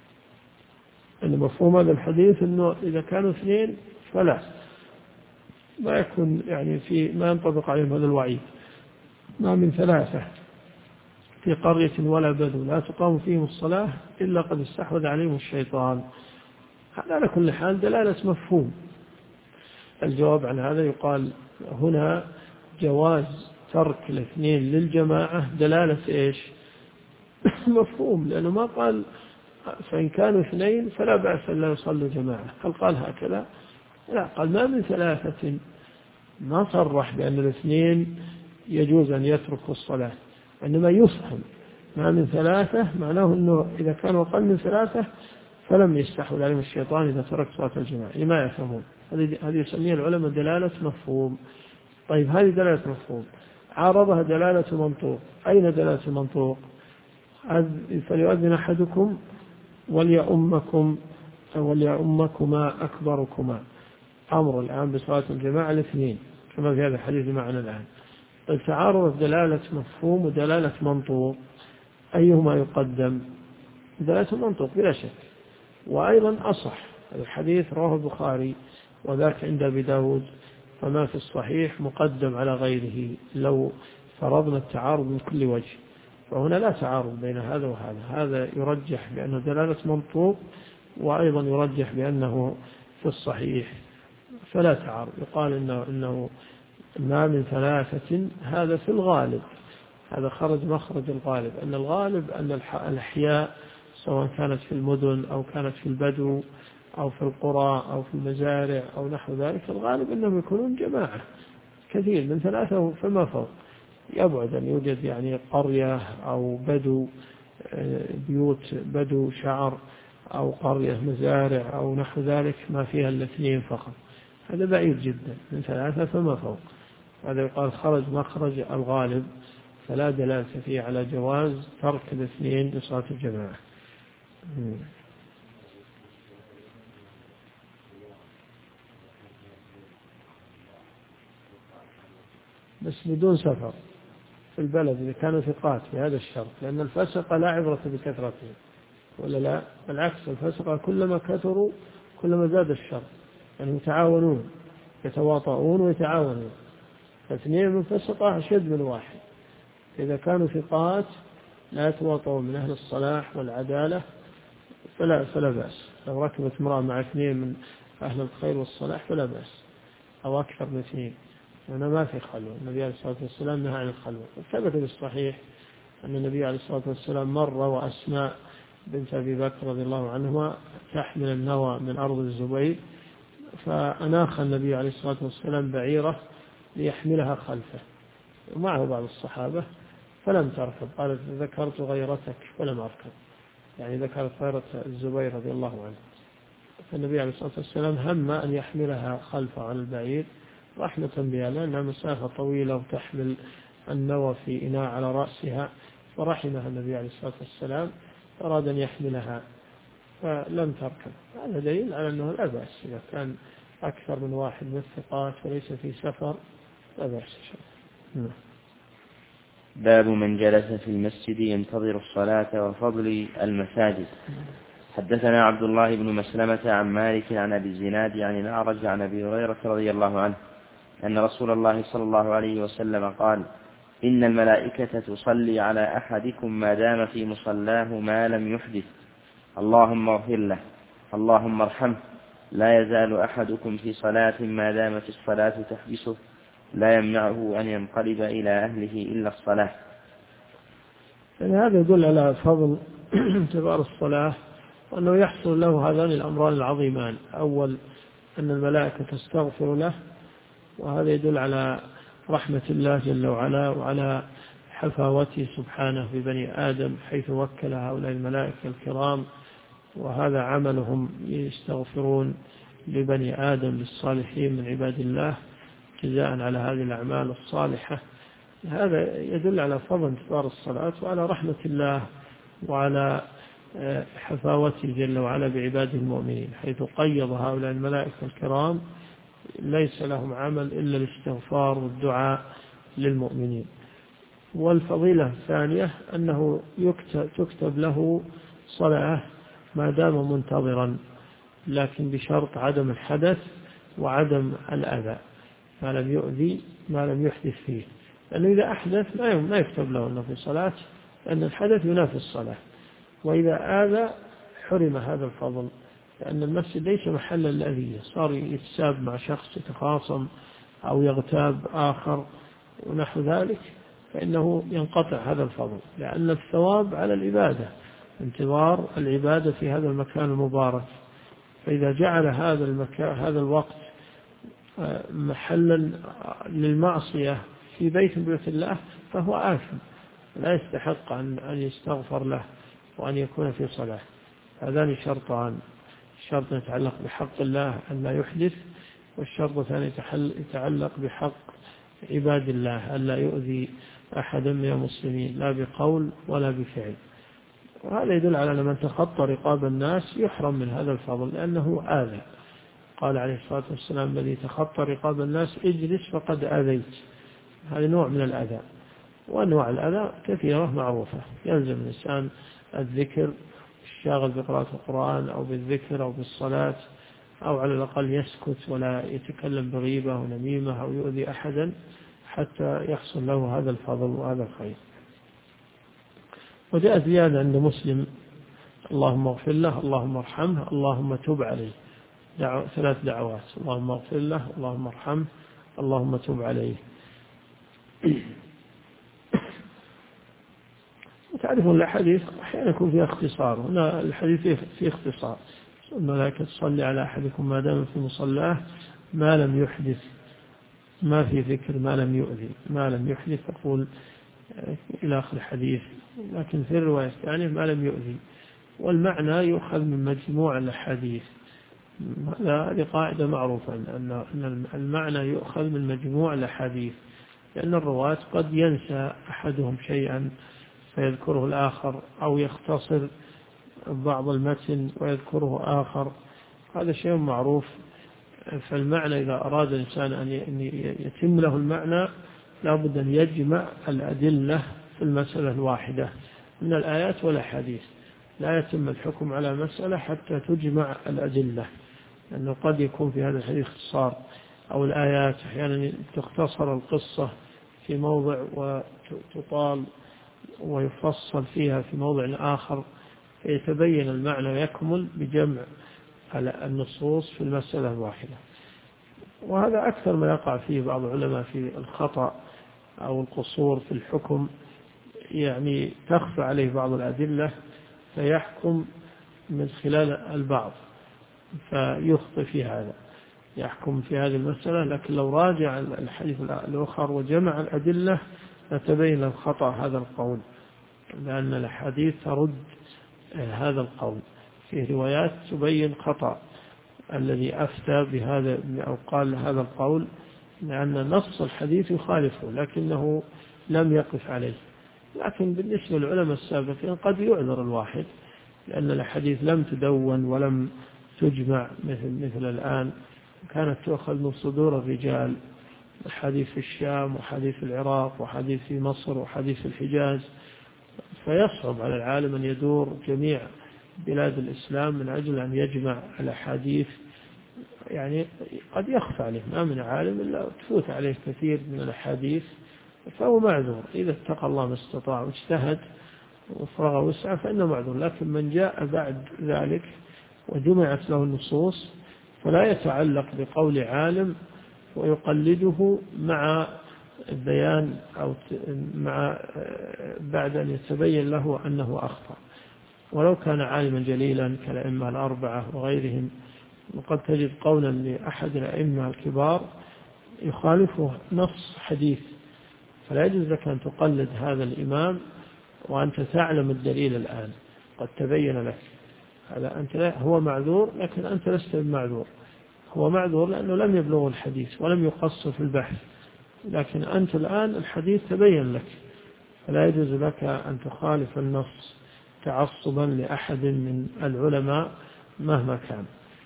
المفهوم هذا الحديث أنه إذا كانوا 2 فلا، ما يكون يعني ما ينطبق عليهم هذا الوعيد. ما من ثلاثة في قرية ولا بدو لا تقام فيهم الصلاة إلا قد استحوذ عليهم الشيطان. هذا على كل حال دلالة مفهوم. الجواب عن هذا يقال هنا جواز ترك الاثنين للجماعة دلالة إيش؟ مفهوم، لأنه ما قال فإن كانوا اثنين فلا بأس أن لا يصلوا جماعة. هل قال هكذا؟ لا، قال ما من ثلاثة، ما صرح بأن الاثنين يجوز أن يتركوا الصلاة، إنما يفهم ما من ثلاثة معناه أنه إذا كانوا أقل من ثلاثة فلم يستحول عليهم الشيطان إذا ترك صلاة الجماعة. لما يفهمون هذه يسميها العلماء دلالة مفهوم. طيب هذه دلالة مفهوم عارضها دلالة منطوق. أين دلالة المنطوق؟ فليؤذن أحدكم وليؤمكما أكبركما، أمر الآن بصلاة الجماعة الاثنين كما في هذا الحديث معنا الآن. طيب تعارض دلالة مفهوم ودلالة منطوق، أيهما يقدم؟ دلالة المنطوق بلا شك، وأيضا أصح. الحديث رواه البخاري وذاك عند أبي داود، فما في الصحيح مقدم على غيره لو فرضنا التعارض من كل وجه. وهنا لا تعارض بين هذا وهذا، هذا يرجح بأنه دلالة منطوق وأيضا يرجح بأنه في الصحيح، فلا تعارض. يقال إنه ما من ثلاثة، هذا في الغالب، هذا خرج مخرج الغالب، أن الغالب أن الأحياء سواء كانت في المدن أو كانت في البدو أو في القرى أو في المزارع أو نحو ذلك، الغالب أنهم يكونون جماعة كثير من ثلاثة فما فوق. يبعد أن يوجد يعني قرية أو بدو، بيوت بدو شعر، أو قرية مزارع أو نحو ذلك ما فيها الاثنين فقط، هذا بعيد جدا، من ثلاثة فما فوق. هذا يقال خرج مخرج الغالب، فلا دلالة فيه على جواز ترك الاثنين لصلاة الجماعة. بس بدون سفر في البلد إذا كانوا ثقات في هذا الشرط، لأن الفسقة لا عبرة بكثرتهم ولا لا، بالعكس الفسقة كلما كثروا كلما زاد الشر، يعني يتعاونون يتواطؤون ويتعاونون، فاثنين من فسقة أشد من واحد. إذا كانوا ثقات لا يتواطؤون من أهل الصلاح والعدالة فلا بأس. لو ركبت امرأة مع اثنين من أهل الخير والصلاح فلا بأس، أو أكثر من اثنين، هنا ما في خلوة. النبي عليه الصلاة والسلام نهى عن الخلوة. ثبت بالصحيح أن النبي عليه الصلاة والسلام مر وأسماء بنت أبي بكر رضي الله عنهما تحمل النوى من أرض الزبير، فأناخ النبي عليه الصلاة والسلام بعيرة ليحملها خلفه، ومعه بعض الصحابة فلم تركب، قالت ذكرت غيرتك ولم أركب، يعني ذكرت غيرة الزبير رضي الله عنه. فالنبي عليه الصلاة والسلام هم أن يحملها خلفه على البعير رحمة بها، لأنها مسافة طويلة وتحمل النوى في إناء على رأسها، فرحمها النبي عليه الصلاة والسلام، أراد أن يحملها فلم تركب. هذا دليل على أنه لا بأس إذا كان أكثر من واحد من الثقات وليس في سفر، لا بأس. باب من جلس في المسجد ينتظر الصلاة وفضل المساجد. حدثنا عبد الله بن مسلمة عن مالك عن أبي الزناد عن الأعرج عن أبي هريرة رضي الله عنه أن رسول الله صلى الله عليه وسلم قال: إن الملائكة تصلي على أحدكم ما دام في مصلاه ما لم يحدث، اللهم اغفر له، اللهم ارحمه، لا يزال أحدكم في صلاة ما دامت الصلاة تحبسه، لا يمنعه أن ينقلب إلى أهله إلا الصلاة. يعني هذا يدل على فضل انتظار الصلاة، وأنه يحصل له هذان الأمران العظيمان: أول أن الملائكة تستغفر له، وهذا يدل على رحمة الله جل وعلا وعلى حفاوته سبحانه في بني آدم، حيث وكل هؤلاء الملائكة الكرام، وهذا عملهم يستغفرون لبني آدم للصالحين من عباد الله جزاء على هذه الأعمال الصالحة. هذا يدل على فضل انتظار الصلاة وعلى رحمة الله وعلى حفاوته جل وعلا بعباده المؤمنين، حيث قيض هؤلاء الملائكة الكرام ليس لهم عمل إلا الاستغفار والدعاء للمؤمنين. والفضيلة الثانية أنه تكتب له صلاة ما دام منتظرا، لكن بشرط عدم الحدث وعدم الأذى. ما لم يؤذي ما لم يحدث فيه، لأنه إذا أحدث ما يكتب له أنه في صلاة، لأن الحدث ينافي الصلاة. وإذا آذى حرم هذا الفضل، لأن المسجد ليس محلا للأذية، صار يتساب مع شخص، يتخاصم أو يغتاب آخر ونحو ذلك، فإنه ينقطع هذا الفضل، لأن الثواب على العبادة، انتظار العبادة في هذا المكان المبارك. فإذا جعل هذا الوقت محلا للمعصية في بيت من بيوت الله فهو آثم، لا يستحق أن يستغفر له وأن يكون في صلاة. هذان شرطان: الشرط يتعلق بحق الله أن لا يحدث، والشرط الثاني يتعلق بحق عباد الله أن لا يؤذي أحدا من المسلمين لا بقول ولا بفعل. وهذا يدل على أن من تخطى رقاب الناس يحرم من هذا الفضل، لأنه آذى. قال عليه الصلاة والسلام: الذي تخطى رقاب الناس اجلس فقد آذيت. هذا نوع من الأذى، وأنواع الأذى كثيرة معروفة. يلزم الإنسان الذكر، الشاغل بقراءة القرآن أو بالذكر أو بالصلاة، أو على الأقل يسكت ولا يتكلم بغيبة ونميمة أو يؤذي أحدا حتى يحصل له هذا الفضل وهذا الخير. وجاء زيادة عند مسلم: اللهم اغفر له، اللهم ارحمه، اللهم تب عليه. 3 دعوات: اللهم اغفر له، اللهم ارحمه، اللهم تب عليه. وتعرفون الحديث أحيانا يكون فيها اختصار، هنا الحديث فيه اختصار: الملائكة تصلي على أحدكم ما دام في مصلاه ما لم يحدث. ما في ذكر ما لم يؤذي، ما لم يحدث تقول إلى آخر الحديث، لكن في الرواية الثانية ما لم يؤذي. والمعنى يؤخذ من مجموع الأحاديث. هذه قاعدة معروفة أن المعنى يؤخذ من مجموع الأحاديث، لأن الرواة قد ينسى أحدهم شيئا فيذكره الآخر، أو يختصر بعض المتن ويذكره آخر، هذا شيء معروف. فالمعنى إذا أراد الإنسان أن يتم له المعنى لابد أن يجمع الأدلة في المسألة الواحدة من الآيات والأحاديث. لا يتم الحكم على مسألة حتى تجمع الأدلة، لأنه قد يكون في هذا الحديث اختصار، أو الآيات أحيانا تختصر القصة في موضع وتطال ويفصل فيها في موضع آخر، فيتبين المعنى ويكمل بجمع النصوص في المسألة الواحدة. وهذا أكثر ما يقع فيه بعض العلماء في الخطأ أو القصور في الحكم، يعني تخفى عليه بعض الأدلة فيحكم من خلال البعض فيخطئ في هذا، يحكم في هذه المسألة، لكن لو راجع الحديث الآخر وجمع الأدلة لتبين الخطأ هذا القول، لأن الحديث ترد هذا القول. في روايات تبين خطأ الذي أفتى بهذا أو قال هذا القول، لأن نص الحديث يخالفه لكنه لم يقف عليه. لكن بالنسبة للعلماء السابقين قد يعذر الواحد، لأن الحديث لم تدون ولم تجمع مثل الآن، كانت تؤخذ من صدور الرجال، حديث في الشام وحديث في العراق وحديث في مصر وحديث في الحجاز، فيصعب على العالم أن يدور جميع بلاد الإسلام من أجل أن يجمع الأحاديث. يعني قد يخفى عليه، ما من عالم إلا تفوت عليه كثير من الأحاديث، فهو معذور إذا اتقى الله ما استطاع واجتهد وفرغ وسعه فإنه معذور. لكن من جاء بعد ذلك وجمعت له النصوص فلا يتعلق بقول عالم ويقلده مع البيان أو مع بعد أن يتبين له أنه أخطأ، ولو كان عالما جليلا كالأئمة الأربعة وغيرهم. وقد تجد قولا لأحد الأئمة الكبار يخالفه نص حديث، فلا يجوز لك أن تقلد هذا الإمام وأنت تعلم الدليل الآن قد تبين لك. هذا أنت هو معذور، لكن أنت لست معذور. هو معذور لأنه لم يبلغ الحديث ولم يقصر في البحث، لكن أنت الآن الحديث تبين لك، فلا يجوز لك أن تخالف النص تعصبا لأحد من العلماء مهما كان.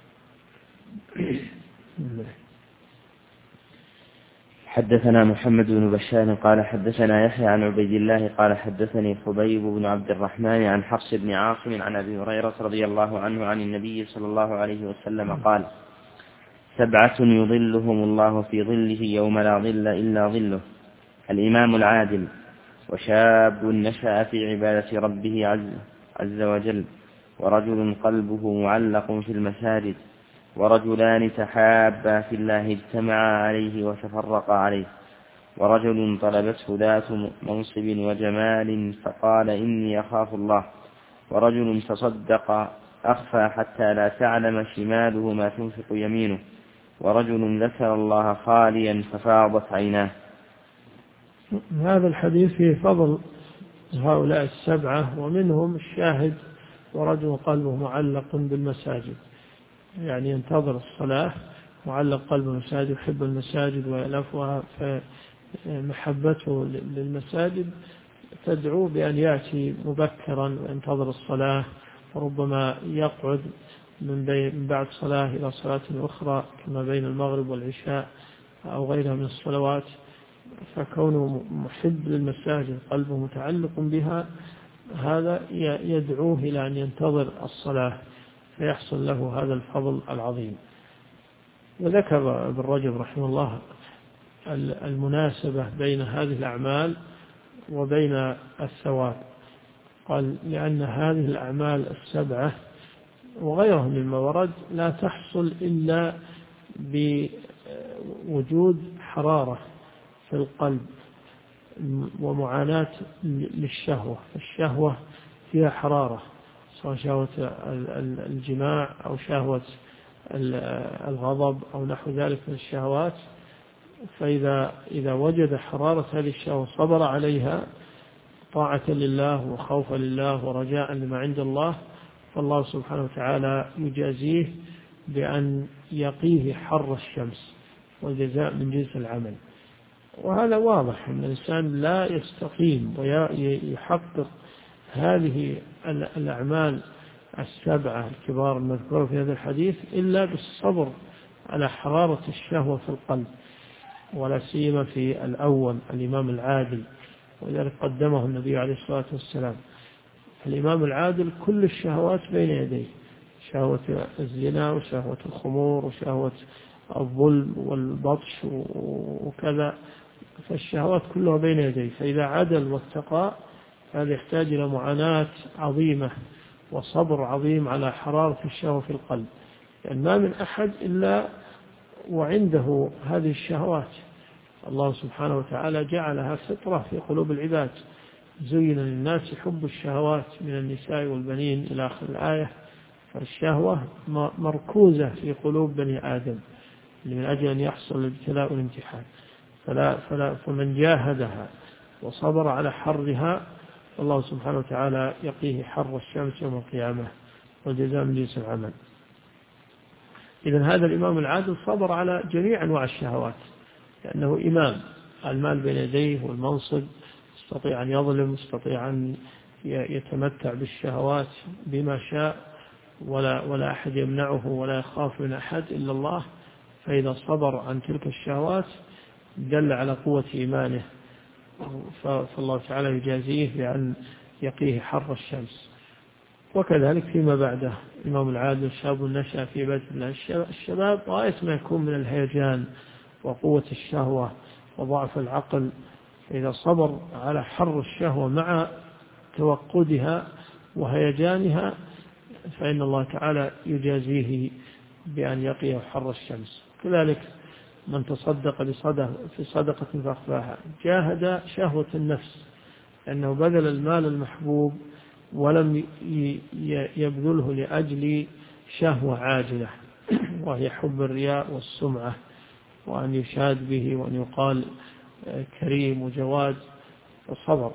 حدثنا محمد بن بشار قال حدثنا يحيى عن عبيد الله قال حدثني خبيب بن عبد الرحمن عن حفص بن عاصم عن أبي هريرة رضي الله عنه عن النبي صلى الله عليه وسلم قال: 7 يظلهم الله في ظله يوم لا ظل إلا ظله: الإمام العادل، وشاب نشأ في عبادة ربه عز وجل، ورجل قلبه معلق في المساجد، ورجلان تحابا في الله اجتمعا عليه وتفرقا عليه، ورجل طلبته ذات منصب وجمال فقال إني أخاف الله، ورجل تصدق أخفى حتى لا تعلم شماله ما تنفق يمينه، ورجل ذكر الله خاليا ففاضت عيناه. هذا الحديث فيه فضل هؤلاء 7، ومنهم الشاهد: ورجل قلبه معلق بالمساجد، يعني ينتظر الصلاة، معلق قلب المساجد، يحب المساجد ويألفها، فمحبته للمساجد تدعو بأن يأتي مبكرا وينتظر الصلاة، وربما يقعد من بعد صلاة إلى صلاة أخرى كما بين المغرب والعشاء أو غيرها من الصلوات. فكونه محب للمساجد قلبه متعلق بها، هذا يدعوه إلى أن ينتظر الصلاة فيحصل له هذا الفضل العظيم. وذكر ابن رجب رحمه الله المناسبة بين هذه الأعمال وبين الثواب. قال: لأن هذه الأعمال 7 وغيرها مما ورد لا تحصل إلا بوجود حرارة في القلب ومعاناة للشهوة. الشهوة فيها حرارة، سواء شهوة الجماع أو شهوة الغضب أو نحو ذلك من الشهوات. فإذا وجد حرارة هذه الشهوة صبر عليها طاعة لله وخوفا لله ورجاء لما عند الله، فالله سبحانه وتعالى يجازيه بأن يقيه حر الشمس، والجزاء من جنس العمل. وهذا واضح أن الإنسان لا يستقيم ويحقق هذه الأعمال 7 الكبار المذكورة في هذا الحديث إلا بالصبر على حرارة الشهوة في القلب، ولا سيما في الأول الإمام العادل، ولذلك قدمه النبي عليه الصلاة والسلام. الإمام العادل كل الشهوات بين يديه: شهوة الزنا وشهوة الخمور وشهوة الظلم والبطش وكذا، فالشهوات كلها بين يديه. فإذا عدل واتقى هذا يحتاج إلى معاناة عظيمة وصبر عظيم على حرارة الشهوة في القلب، لأن ما من أحد إلا وعنده هذه الشهوات. الله سبحانه وتعالى جعلها فطرة في قلوب العباد: زين للناس حب الشهوات من النساء والبنين إلى آخر الآية. فالشهوة مركوزة في قلوب بني آدم من أجل أن يحصل الابتلاء والامتحان. فمن جاهدها وصبر على حرها الله سبحانه وتعالى يقيه حر الشمس يوم القيامة، والجزاء من جنس العمل. إذن هذا الإمام العادل صبر على جميع أنواع الشهوات، لأنه إمام، المال بين يديه والمنصب، يستطيع أن يظلم، يستطيع أن يتمتع بالشهوات بما شاء، ولا أحد يمنعه ولا يخاف من أحد إلا الله. فإذا صبر عن تلك الشهوات دل على قوة إيمانه، فالله تعالى يجازيه بأن يقيه حر الشمس. وكذلك فيما بعده الإمام العادل: شاب نشأ في عبادة الله. الشباب غاية ما يكون من الهيجان وقوة الشهوة وضعف العقل، إذا صبر على حر الشهوة مع توقدها وهيجانها فإن الله تعالى يجازيه بأن يقيه حر الشمس. كذلك من تصدق في صدقة فأخفاها جاهد شهوة النفس، لأنه بذل المال المحبوب ولم يبذله لأجل شهوة عاجلة وهي حب الرياء والسمعة، وأن يشاد به وأن يقال كريم وجواد، فصبر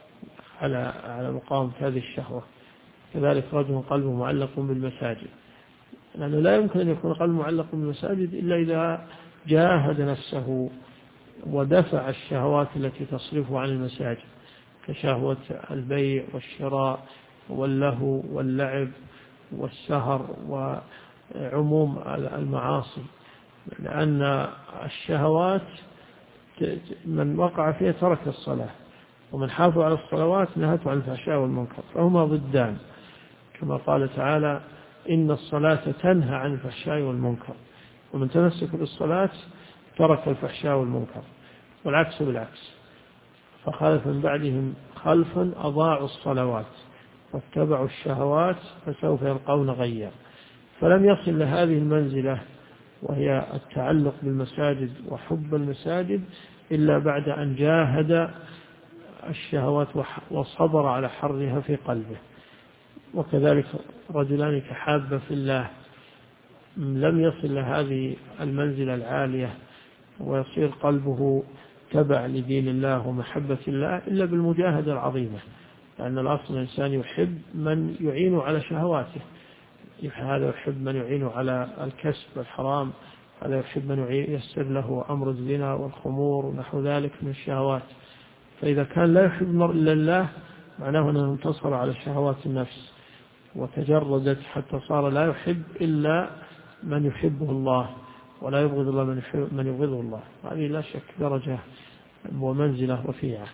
على مقام هذه الشهوة. كذلك رجل قلبه معلق بالمساجد، لأنه لا يمكن أن يكون قلبه معلق بالمساجد إلا إذا جاهد نفسه ودفع الشهوات التي تصرفه عن المساجد، كشهوة البيع والشراء واللهو واللعب والسهر وعموم المعاصي. لأن الشهوات من وقع فيها ترك الصلاة، ومن حافظ على الصلوات نهته عن الفحشاء والمنكر، فهما ضدان، كما قال تعالى: إن الصلاة تنهى عن الفحشاء والمنكر. ومن تمسك بالصلاة ترك الفحشاء والمنكر، والعكس بالعكس. فخلف من بعدهم خلف أضاعوا الصلوات واتبعوا الشهوات فسوف يلقون غيا. فلم يصل لهذه المنزلة وهي التعلق بالمساجد وحب المساجد إلا بعد أن جاهد الشهوات وصبر على حرها في قلبه. وكذلك رجلان تحابا في الله لم يصل لهذه المنزلة العالية ويصير قلبه تبع لدين الله ومحبة الله إلا بالمجاهدة العظيمة، لأن الأصل الإنسان يحب من يعين على شهواته، هذا يحب من يعين على الكسب الحرام، هذا يحب من ييسر له أمر الزنا والخمور ونحو ذلك من الشهوات. فإذا كان لا يحب المرء إلا الله معناه أنه انتصر على شهوات النفس وتجردت حتى صار لا يحب إلا من يحبه الله ولا يبغض الله من يبغضه الله. هذه لا شك درجة ومنزلة رفيعة.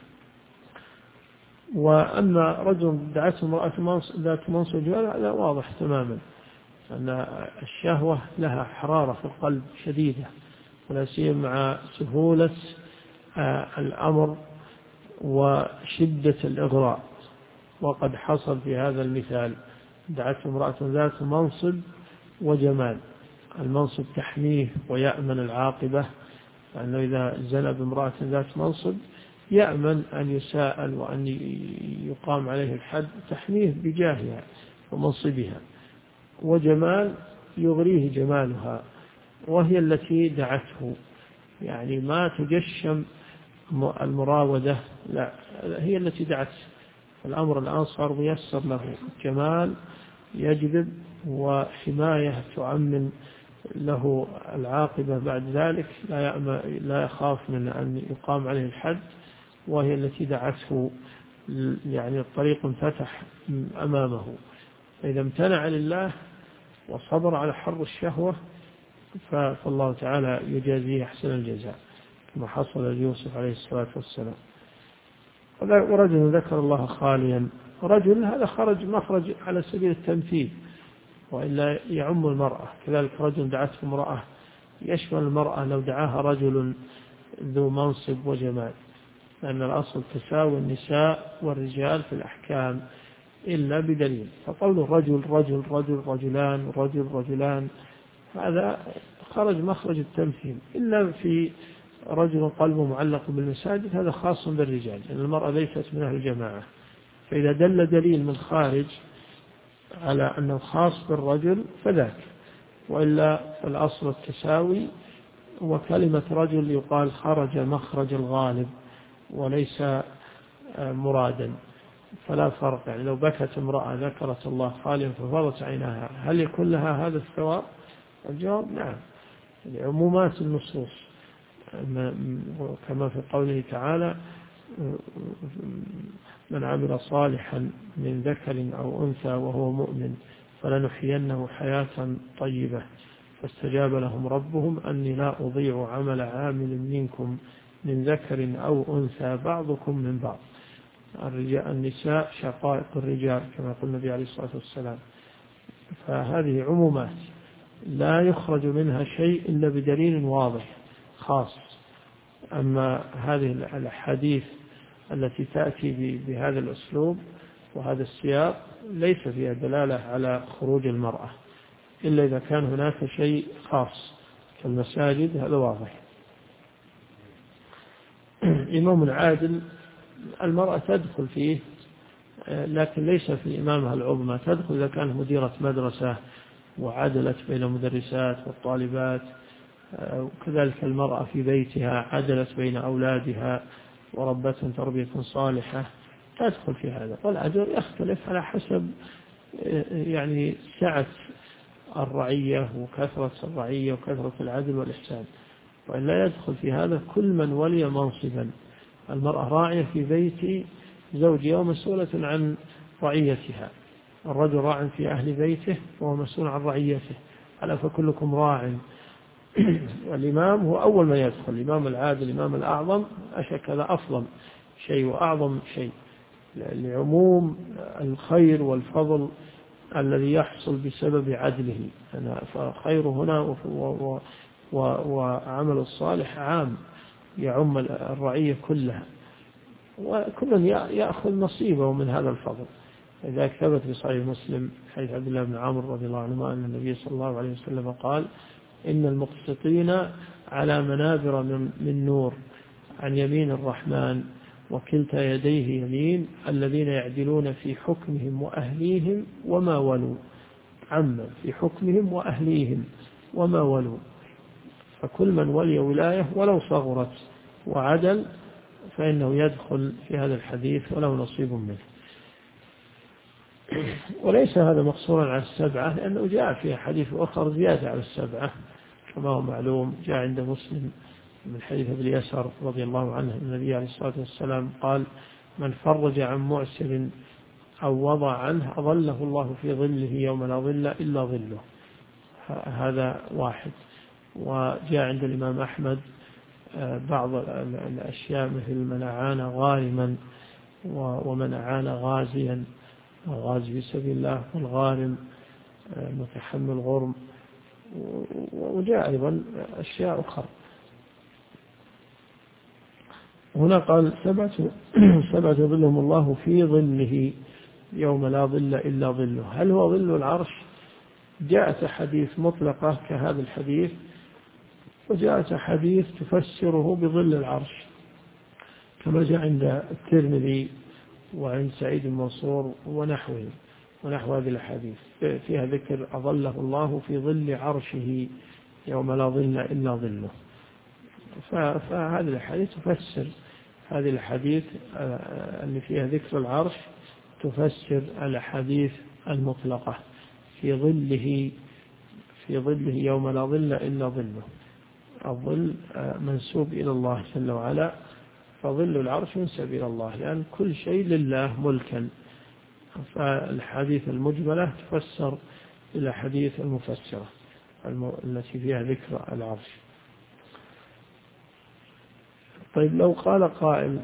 وأما رجل دعته امرأة ذات منصب وجمال هذا واضح تماما أن الشهوة لها حرارة في القلب شديدة، ولا سيما مع سهولة الأمر وشدة الإغراء. وقد حصل في هذا المثال دعته امرأة ذات منصب وجمال. المنصب تحميه ويأمن العاقبة، لأنه إذا زنى بامرأة ذات منصب يأمن أن يساءل وأن يقام عليه الحد، تحميه بجاهها ومنصبها. وجمال يغريه جمالها وهي التي دعته، يعني ما تجشم المراودة، لا هي التي دعته. الأمر الآن صار ميسر له، جمال يجذب وحماية تؤمن له العاقبة بعد ذلك، لا يخاف من أن يقام عليه الحد، وهي التي دعته، يعني الطريق انفتح أمامه. فإذا امتنع لله وصبر على حر الشهوة فالله تعالى يجازيه أحسن الجزاء كما حصل ليوسف عليه الصلاة والسلام. ورجل ذكر الله خاليا، رجل هذا خرج مخرج على سبيل التمثيل وإلا يعم المرأة. كذلك رجل دعته امرأة يشمل المرأة لو دعاها رجل ذو منصب وجمال، لأن الأصل تساوي النساء والرجال في الأحكام إلا بدليل. فقول رجل رجل رجل رجلان رجل رجلان هذا خرج مخرج التمثيل، إلا في رجل قلبه معلق بالمساجد هذا خاص بالرجال، لأن المرأة ليست من أهل الجماعة. فإذا دل دليل من خارج على أنه خاص بالرجل فذاك، وإلا فالأصل التساوي. وكلمة رجل يقال خرج مخرج الغالب وليس مرادا، فلا فرق. يعني لو بكت امرأة ذكرت الله خاليا ففاضت عيناها هل يكون لها هذا الثواب؟ الجواب نعم، لعمومات النصوص، كما في قوله تعالى من عمل صالحا من ذكر أو أنثى وهو مؤمن فلنحيينه حياة طيبة فاستجاب لهم ربهم أني لا أضيع عمل عامل منكم من ذكر أو أنثى بعضكم من بعض. النساء شقائق الرجال كما قال النبي عليه الصلاة والسلام. فهذه عمومات لا يخرج منها شيء إلا بدليل واضح خاص. أما هذه الأحاديث التي تأتي بهذا الأسلوب وهذا السياق ليس فيها دلالة على خروج المرأة إلا إذا كان هناك شيء خاص كالمساجد، هذا واضح. إمام عادل المرأة تدخل فيه، لكن ليس في إمامها العظمى، تدخل إذا كانت مديرة مدرسة وعدلت بين المدرسات والطالبات، وكذلك المرأة في بيتها عدلت بين أولادها وربتهم تربية صالحة تدخل في هذا. والعدل يختلف على حسب يعني سعة الرعية وكثرة الرعية وكثرة العدل والإحسان، وإلا يدخل في هذا كل من ولي منصبا. المرأة راعية في بيت زوجها ومسؤولة عن رعيتها، الرجل راع في أهل بيته وهو مسؤول عن رعيته. ألا فكلكم راع. والإمام هو أول ما يدخل، الإمام العادل الإمام الأعظم أشك هذا أفضل شيء وأعظم شيء لعموم الخير والفضل الذي يحصل بسبب عدله. فخير هنا وعمل الصالح عام يعم الرعية كلها، وكل يأخذ نصيبه من هذا الفضل. إذا ثبت في صحيح مسلم حديث عبد الله بن عمرو رضي الله عنهما أن النبي صلى الله عليه وسلم قال: إن المقسطين على منابر من نور عن يمين الرحمن وكلتا يديه يمين، الذين يعدلون في حكمهم وأهليهم وما ولوا. عم في حكمهم وأهليهم وما ولوا، فكل من ولي ولاية ولو صغرت وعدل فإنه يدخل في هذا الحديث وله نصيب منه. وليس هذا مقصورا على السبعة، لأنه جاء في حديث آخر زيادة على السبعة كما هو معلوم. جاء عند مسلم من حديث ابن يسار رضي الله عنه النبي عليه الصلاة والسلام قال: من فرج عن معسر أو وضع عنه أظله الله في ظله يوم لا ظل إلا ظله. هذا واحد. وجاء عند الإمام أحمد بعض الأشياء مثل من أعان غارما ومن أعان غازيا، الغازي في سبيل الله والغارم متحمل غرم. وجاء أيضا أشياء أخرى. هنا قال: سبعة ظلهم الله في ظله يوم لا ظل إلا ظله. هل هو ظل العرش؟ جاءت حديث مطلقة كهذا الحديث، وجاءت حديث تفسره بظل العرش كما جاء عند الترمذي وعند سعيد المنصور ونحو هذه الحديث فيها ذكر أظله الله في ظل عرشه يوم لا ظل إلا ظله. فهذه الحديث تفسر هذه الحديث اللي فيها ذكر العرش، تفسر الحديث المطلقة في ظله يوم لا ظل إلا ظله. الظل منسوب إلى الله جل وعلا، فظل العرش ينسب إلى الله، لأن يعني كل شيء لله ملكا. فالحديث المجملة تفسر إلى حديث المفسرة التي فيها ذكر العرش. طيب، لو قال قائل: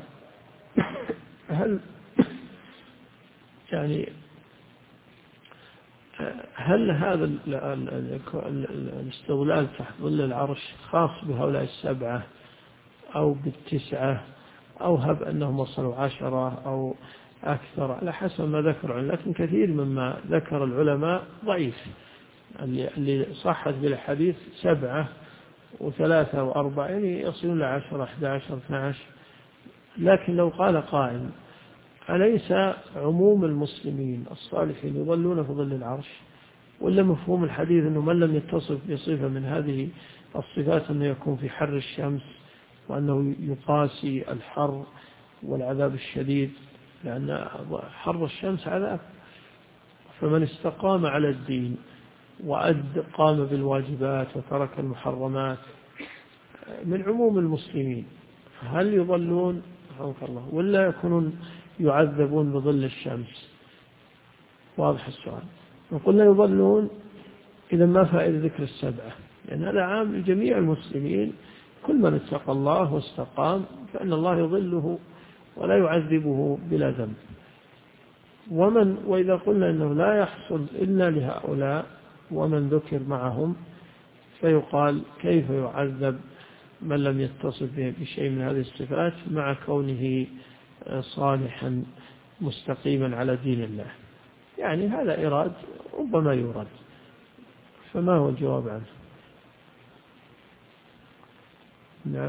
هل هذا الاستظلال تحت ظل العرش خاص بهؤلاء السبعة أو بالتسعة، أو هب أنهم وصلوا 10 أو أكثر، على حسب ما ذكر. لكن كثير مما ذكر العلماء ضعيف. اللي صحت بالحديث 7 و3 و4 يعني يصلون 10 11 12. لكن لو قال قائل: أليس عموم المسلمين الصالحين يظلون في ظل العرش؟ ولا مفهوم الحديث أنه من لم يتصف بصفة من هذه الصفات أنه يكون في حر الشمس، وأنه يقاسي الحر والعذاب الشديد، لأن حر الشمس عذاب. فمن استقام على الدين قام بالواجبات وترك المحرمات من عموم المسلمين، هل يظلون الله ولا يكونون يعذبون بظل الشمس؟ واضح السؤال. نقول لا يظلون. إذا ما فائدة ذكر السبعة؟ لأن هذا عام لجميع المسلمين، كل من اتقى الله واستقام فإن الله يظله ولا يعذبه بلا ذنب. وإذا قلنا أنه لا يحصل إلا لهؤلاء ومن ذكر معهم، فيقال: كيف يعذب من لم يتصف بشيء من هذه الصفات مع كونه صالحا مستقيما على دين الله؟ يعني هذا إيراد ربما يورد. فما هو الجواب عنه؟ نعم.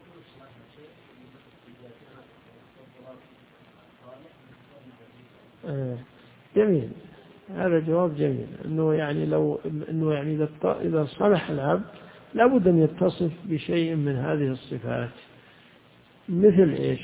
جميل، هذا جواب جميل. إنه يعني إذا صلح العبد لابد أن يتصف بشيء من هذه الصفات. مثل إيش؟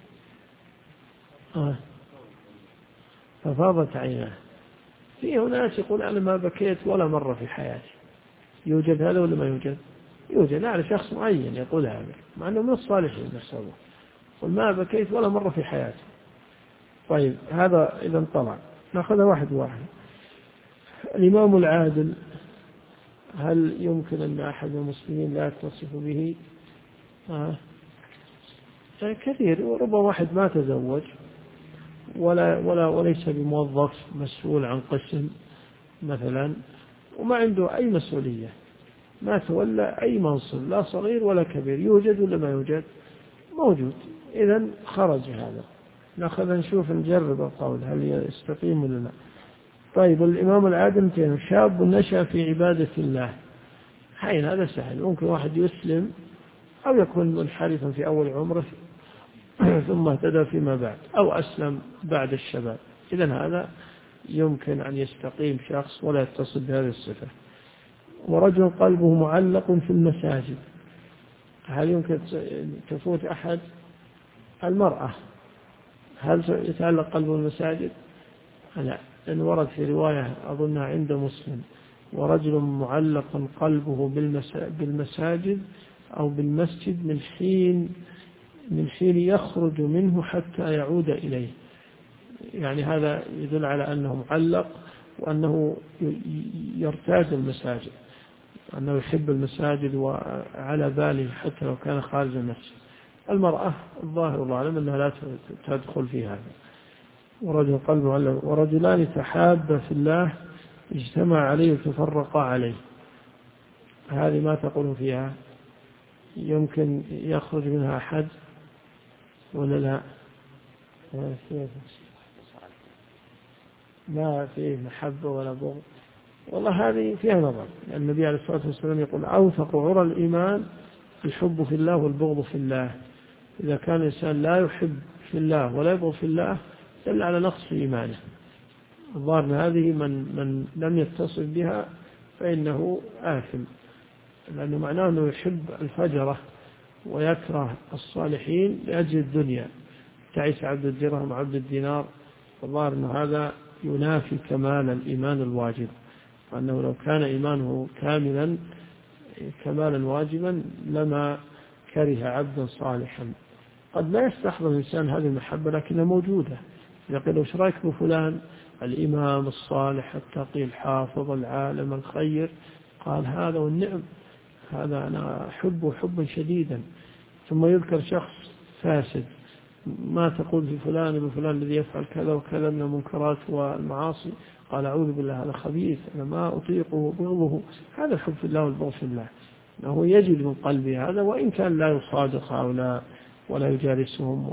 ففاضت عيناه. في ناس يقول: أنا ما بكيت ولا مرة في حياتي. يوجد هذا ولا ما يوجد؟ يوجد. على شخص معين يقول هذا، مع أنه من الصالحين نفسه، يقول: ما بكيت ولا مرة في حياتي. طيب، هذا إذا طلع نأخذ واحد. الإمام العادل، هل يمكن أن أحد المسلمين لا يتصف به؟ كثير. وربما واحد ما تزوج وليس بموظف مسؤول عن قسم مثلا، وما عنده أي مسؤولية، ما تولى أي منصب لا صغير ولا كبير، يوجد ولا ما يوجد؟ موجود. إذن خرج هذا. نأخذ نشوف نجرب القول هل يستقيم ولا لا. طيب الإمام العادل شاب نشأ في عبادة الله، حين هذا سهل، ممكن واحد يسلم أو يكون منحرفا في أول عمره ثم اهتدى فيما بعد، أو أسلم بعد الشباب، إذن هذا يمكن أن يستقيم شخص ولا يتصل بهذه الصفة. ورجل قلبه معلق في المساجد، هل يمكن تفوت أحد؟ المرأة هل يتعلق قلبه المساجد؟ لا، لأن ورد في رواية أظنها عند مسلم: ورجل معلق قلبه بالمساجد أو بالمسجد من حين يخرج منه حتى يعود إليه. يعني هذا يدل على أنه معلق وأنه يرتاد المساجد، أنه يحب المساجد وعلى باله حتى لو كان خارج المسجد. المرأة الظاهر الله أعلم أنها لا تدخل في هذا. ورجل قلبه معلق. ورجلان تحابا في الله اجتمع عليه وتفرقا عليه، هذه ما تقول فيها؟ يمكن يخرج منها أحد ولا لا؟ ما فيه محبة ولا بغض. والله هذه فيها نظر، لأن النبي عليه الصلاة والسلام يقول: أوثق عرى الإيمان الحب في الله والبغض في الله. إذا كان الإنسان لا يحب في الله ولا يبغض في الله دل على نقص في إيمانه. الظاهر هذه من لم يتصل بها فإنه آثم، لأنه معناه أنه يحب الفجرة ويكره الصالحين لأجل الدنيا، تعيس عبد الدرهم وعبد الدينار. الظاهر أن هذا ينافي كمال الإيمان الواجب، وأنه لو كان إيمانه كمالا واجبا لما كره عبدا صالحا. قد لا يستحضر الإنسان هذه المحبة لكنها موجودة. يقول: لو شرايك بفلان الإمام الصالح التقي الحافظ العالم الخير، قال: هذا والنعم، هذا أنا أحبه حبا شديدا. ثم يذكر شخص فاسد، ما تقول في فلان بفلان الذي يفعل كذا وكذا من المنكرات والمعاصي، قال: أعوذ بالله هذا خبيث، أنا ما أطيقه وبغضه. هذا الحب في الله والبغض في الله، أنه يجد من قلبه هذا، وإن كان لا يصادق ولا يجالسهم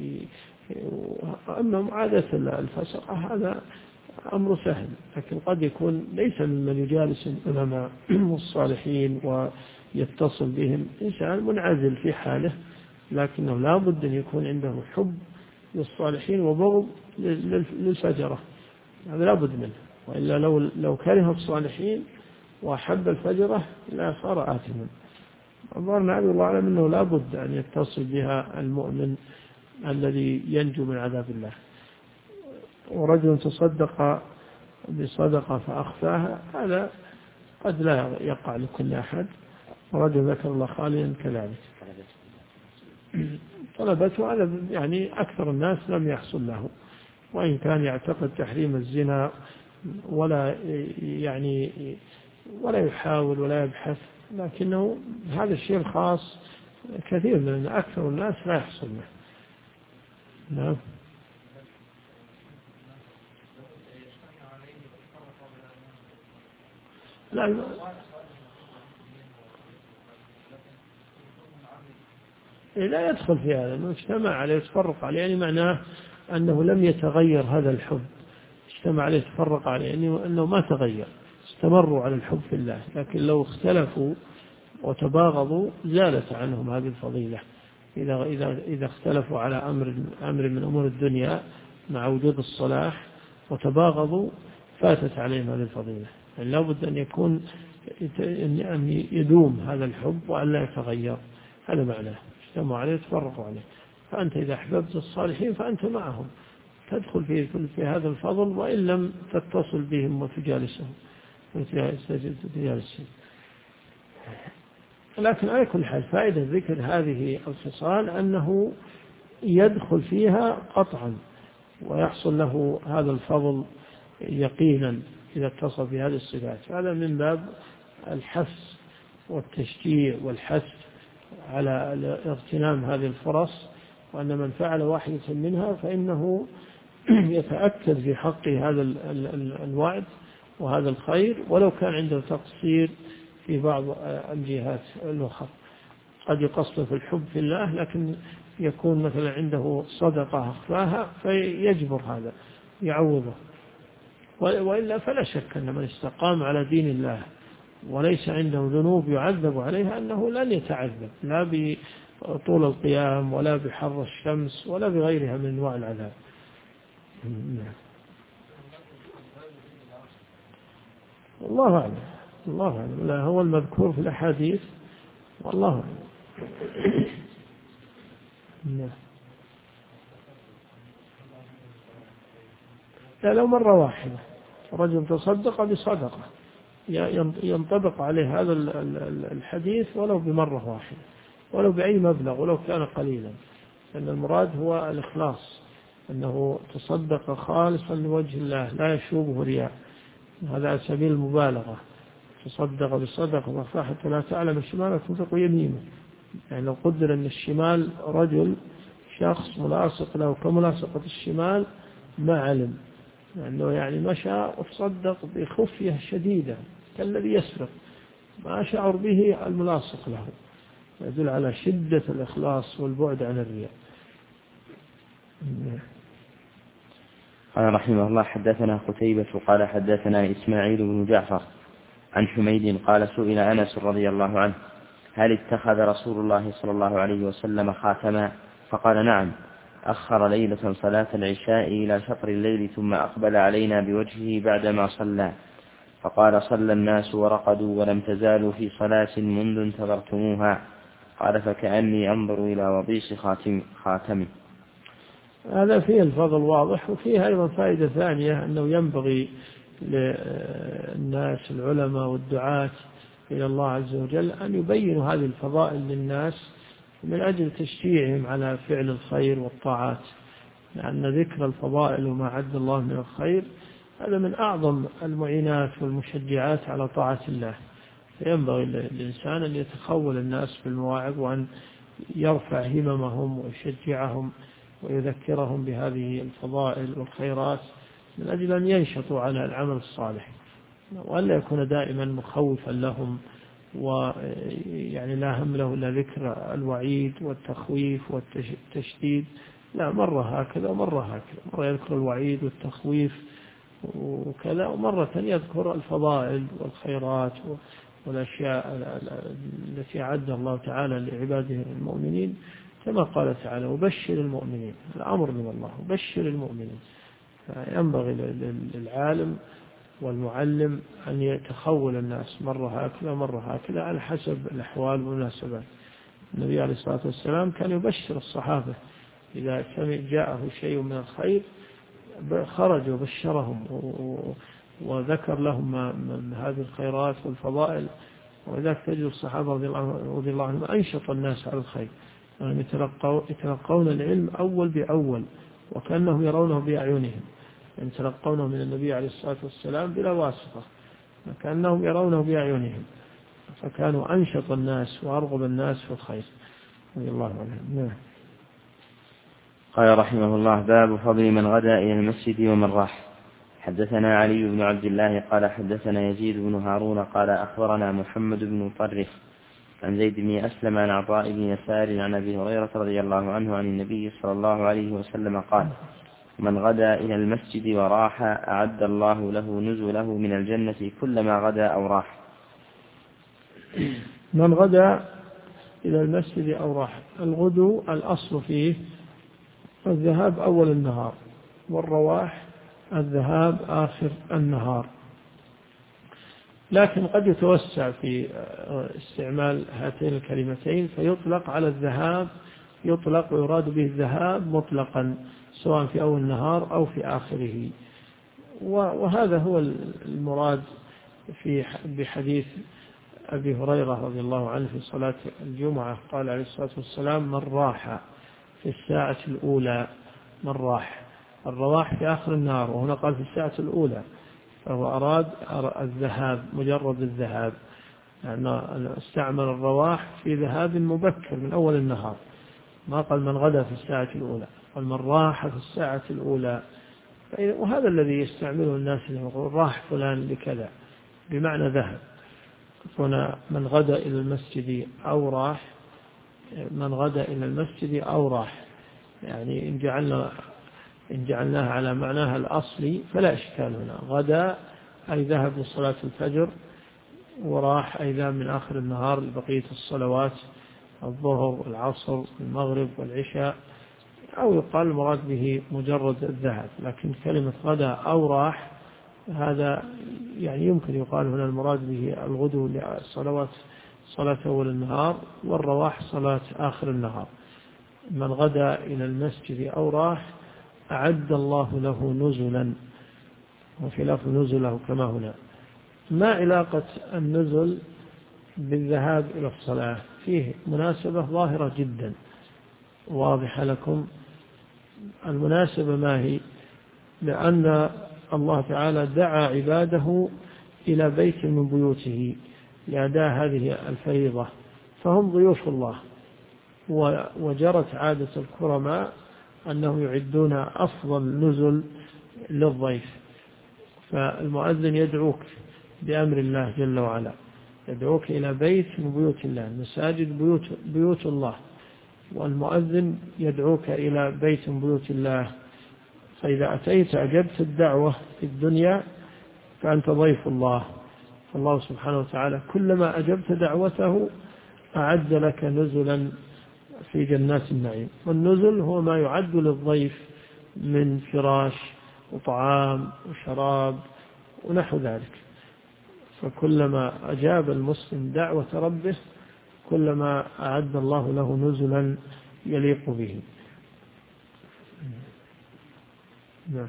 أما عادة الفسقة هذا أمر سهل، لكن قد يكون ليس ممن يجالس العلماء والصالحين ويتصل بهم، إنسان منعزل في حاله، لكنه لا بد أن يكون عنده حب للصالحين وبغض للفجرة، هذا لا بد منه. وإلا لو كره الصالحين وأحب الفجرة لا صار آثما. أظهرنا عبد الله أعلم أنه لا بد أن يتصل بها المؤمن الذي ينجو من عذاب الله. ورجل تصدق بصدقة فأخفاها، هذا قد لا يقع لكل أحد. ورجل ذكر الله خاليا كذلك. طلبته هذا يعني أكثر الناس لم يحصل له، وإن كان يعتقد تحريم الزنا ولا يحاول ولا يبحث، لكنه هذا الشيء الخاص كثير من أكثر الناس لا يحصل له. نعم. لا يدخل في هذا، أنه اجتمع عليه يتفرق عليه، يعني معناه أنه لم يتغير هذا الحب، اجتمع عليه يتفرق عليه، يعني أنه ما تغير، استمروا على الحب في الله. لكن لو اختلفوا وتباغضوا زالت عنهم هذه الفضيلة. إذا اختلفوا على أمر من أمور الدنيا مع وجود الصلاح وتباغضوا فاتت عليهم هذه الفضيلة. يعني لا بد أن يدوم هذا الحب وأن لا يتغير، هذا معناه اجتمعوا عليه يتفرقوا عليه. فأنت إذا أحببت الصالحين فأنت معهم، تدخل في هذا الفضل وإن لم تتصل بهم وتجالسهم. لكن على كل حال فائدة ذكر هذه الخصال أنه يدخل فيها قطعا ويحصل له هذا الفضل يقينا إذا اتصل بهذه الصفات. هذا من باب الحث والتشجيع والحث على اغتنام هذه الفرص، وأن من فعل واحدة منها فإنه يتأكد في حقه هذا الوعد وهذا الخير، ولو كان عنده تقصير في بعض الجهات الأخرى. قد يقصد في الحب في الله، لكن يكون مثلا عنده صدقة أخفاها فيجبر هذا يعوضه. وإلا فلا شك أن من استقام على دين الله وليس عنده ذنوب يعذب عليها أنه لن يتعذب، لا بطول القيام ولا بحر الشمس ولا بغيرها من أنواع العذاب. الله أعلم، الله أعلم، لا هو المذكور في الأحاديث والله أعلم. لا، لو مرة واحدة رجل تصدق بصدقة ينطبق عليه هذا الحديث ولو بمرة واحدة، ولو بأي مبلغ ولو كان قليلا، لأن المراد هو الإخلاص، أنه تصدق خالصا لوجه الله لا يشوبه رياء، هذا على سبيل المبالغة. تصدق بصدقة حتى لا تعلم شماله تنفق يمينه، يعني لو قدر أن الشمال رجل شخص ملاصق له كملاصقة الشمال ما علم، لأنه يعني مشى وتصدق بخفية شديدة كالذي يسرق، ما شعر به الملاصق له، يدل على شدة الإخلاص والبعد عن الرياء. قال رحمه الله: حدثنا قتيبة قال حدثنا إسماعيل بن جعفر عن حميد قال: سئل أنس رضي الله عنه: هل اتخذ رسول الله صلى الله عليه وسلم خاتما؟ فقال: نعم، أخر ليلة صلاة العشاء إلى شطر الليل ثم أقبل علينا بوجهه بعدما صلى، فقال: صلى الناس ورقدوا ولم تزالوا في صلاة منذ انتظرتموها. قال: فكأني أنظر إلى وضيص خاتمه. هذا فيه الفضل واضح، وفيه أيضا فائدة ثانية، أنه ينبغي للناس العلماء والدعاة إلى الله عز وجل أن يبينوا هذه الفضائل للناس من أجل تشجيعهم على فعل الخير والطاعات، لأن ذكر الفضائل وما عد الله من الخير هذا من أعظم المعينات والمشجعات على طاعة الله. فينبغي للإنسان أن يتخول الناس بالمواعظ، وأن يرفع هممهم ويشجعهم ويذكرهم بهذه الفضائل والخيرات من أجل أن ينشطوا على العمل الصالح، وألا يكون دائما مخوفا لهم، ويعني لا هم له إلا ذكر الوعيد والتخويف والتشديد، لا، مرة هكذا ومرة هكذا، مرة يذكر الوعيد والتخويف وكذا، ومرة يذكر الفضائل والخيرات والأشياء التي أعد الله تعالى لعباده المؤمنين، كما قال تعالى: وبشر المؤمنين، الأمر من الله وبشر المؤمنين. فينبغي للعالم والمعلم أن يتخول الناس مرة هكذا مرة هكذا على حسب الأحوال والمناسبات. النبي عليه الصلاة والسلام كان يبشر الصحابة إذا جاءه شيء من الخير خرج وبشرهم وذكر لهم من هذه الخيرات والفضائل، وذلك تجد الصحابة رضي الله عنهم أنشط الناس على الخير، يعني يتلقون العلم أول بأول وكأنهم يرونه بأعينهم، يعني يتلقونه من النبي عليه الصلاة والسلام بلا واسطة، كأنهم يرونه بأعينهم، فكانوا أنشط الناس وأرغب الناس في الخير رضي الله عنهم. قال رحمه الله: باب فضل من غدا إلى المسجد ومن راح. حدثنا علي بن عبد الله قال حدثنا يزيد بن هارون قال أخبرنا محمد بن مطرف عن زيد بن أسلم عن عطاء بن يسار عن أبي هريرة رضي الله عنه عن النبي صلى الله عليه وسلم قال: من غدا إلى المسجد وراح أعد الله له نزله من الجنة كلما غدا أو راح. من غدا إلى المسجد أو راح، الغدو الأصل فيه الذهاب أول النهار، والرواح الذهاب آخر النهار، لكن قد يتوسع في استعمال هاتين الكلمتين فيطلق على الذهاب، يطلق ويراد به الذهاب مطلقا سواء في أول النهار أو في آخره. وهذا هو المراد بحديث أبي هريرة رضي الله عنه في صلاة الجمعة، قال عليه الصلاة والسلام: من راح في الساعة الأولى، من راح، الرواح في آخر النهار، وهنا قال في الساعة الأولى، فهو أراد الذهاب، مجرد الذهاب، لأنه استعمل الرواح في ذهاب مبكر من أول النهار، ما قال من غدا في الساعة الأولى، قال من راح في الساعة الأولى. وهذا الذي يستعمله الناس، يقول راح فلان لكذا بمعنى ذهب، هنا من غدا إلى المسجد أو راح، من غدا إلى المسجد أو راح، يعني إن جعلناها على معناها الأصلي فلا إشكال هنا. غدا أي ذهب لصلاة الفجر، وراح أي ذهب من آخر النهار لبقية الصلوات الظهر والعصر والمغرب والعشاء، أو يقال المراد به مجرد الذهاب. لكن كلمة غدا أو راح هذا يعني يمكن يقال هنا المراد به الغدو للصلوات، صلاة أول النهار، والرواح صلاة آخر النهار. من غدا إلى المسجد أو راح أعد الله له نزلا، وفي لفظ نزله كما هنا. ما علاقة النزل بالذهاب إلى الصلاة؟ فيه مناسبة ظاهرة جدا واضحة لكم. المناسبة ما هي؟ لأن الله تعالى دعا عباده إلى بيت من بيوته لأداء هذه الفريضة، فهم ضيوف الله، وجرت عادة الكرماء أنهم يعدون أفضل نزل للضيف. فالمؤذن يدعوك بأمر الله جل وعلا، يدعوك إلى بيت من بيوت الله. المساجد بيوت الله، والمؤذن يدعوك إلى بيت من بيوت الله. فإذا أتيت أجبت الدعوة في الدنيا فأنت ضيف الله. فالله سبحانه وتعالى كلما أجبت دعوته أعد لك نزلا في جنات النعيم. والنزل هو ما يعد للضيف من فراش وطعام وشراب ونحو ذلك. فكلما أجاب المسلم دعوة ربه كلما أعد الله له نزلا يليق به. نعم.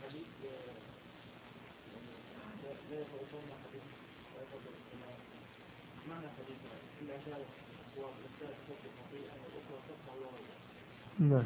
نعم.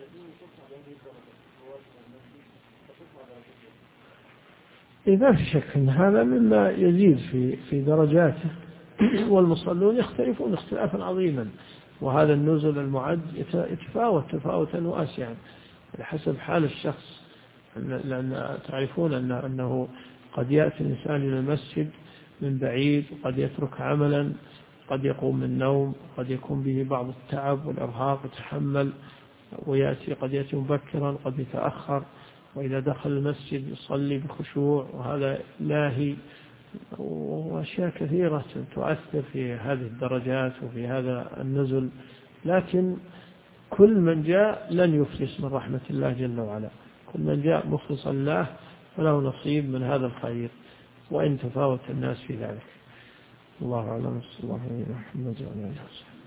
إذا في شك أن هذا مما يزيد في درجاته، والمصلون يختلفون اختلافا عظيما، وهذا النزل المعد يتفاوت تفاوتا واسعا بحسب حال الشخص. لأن تعرفون أنه قد يأتي الإنسان إلى المسجد من بعيد، وقد يترك عملا، قد يقوم من النوم، قد يكون به بعض التعب والإرهاق يتحمل ويأتي، قد يأتي مبكرا قد يتأخر، وإذا دخل المسجد يصلي بخشوع، وهذا لاهي، وأشياء كثيرة تؤثر في هذه الدرجات وفي هذا النزل. لكن كل من جاء لن يفلس من رحمة الله جل وعلا، كل من جاء مخلصا له فله نصيب من هذا الخير، وإن تفاوت الناس في ذلك. الله أعلم. صلى الله عليه وسلم.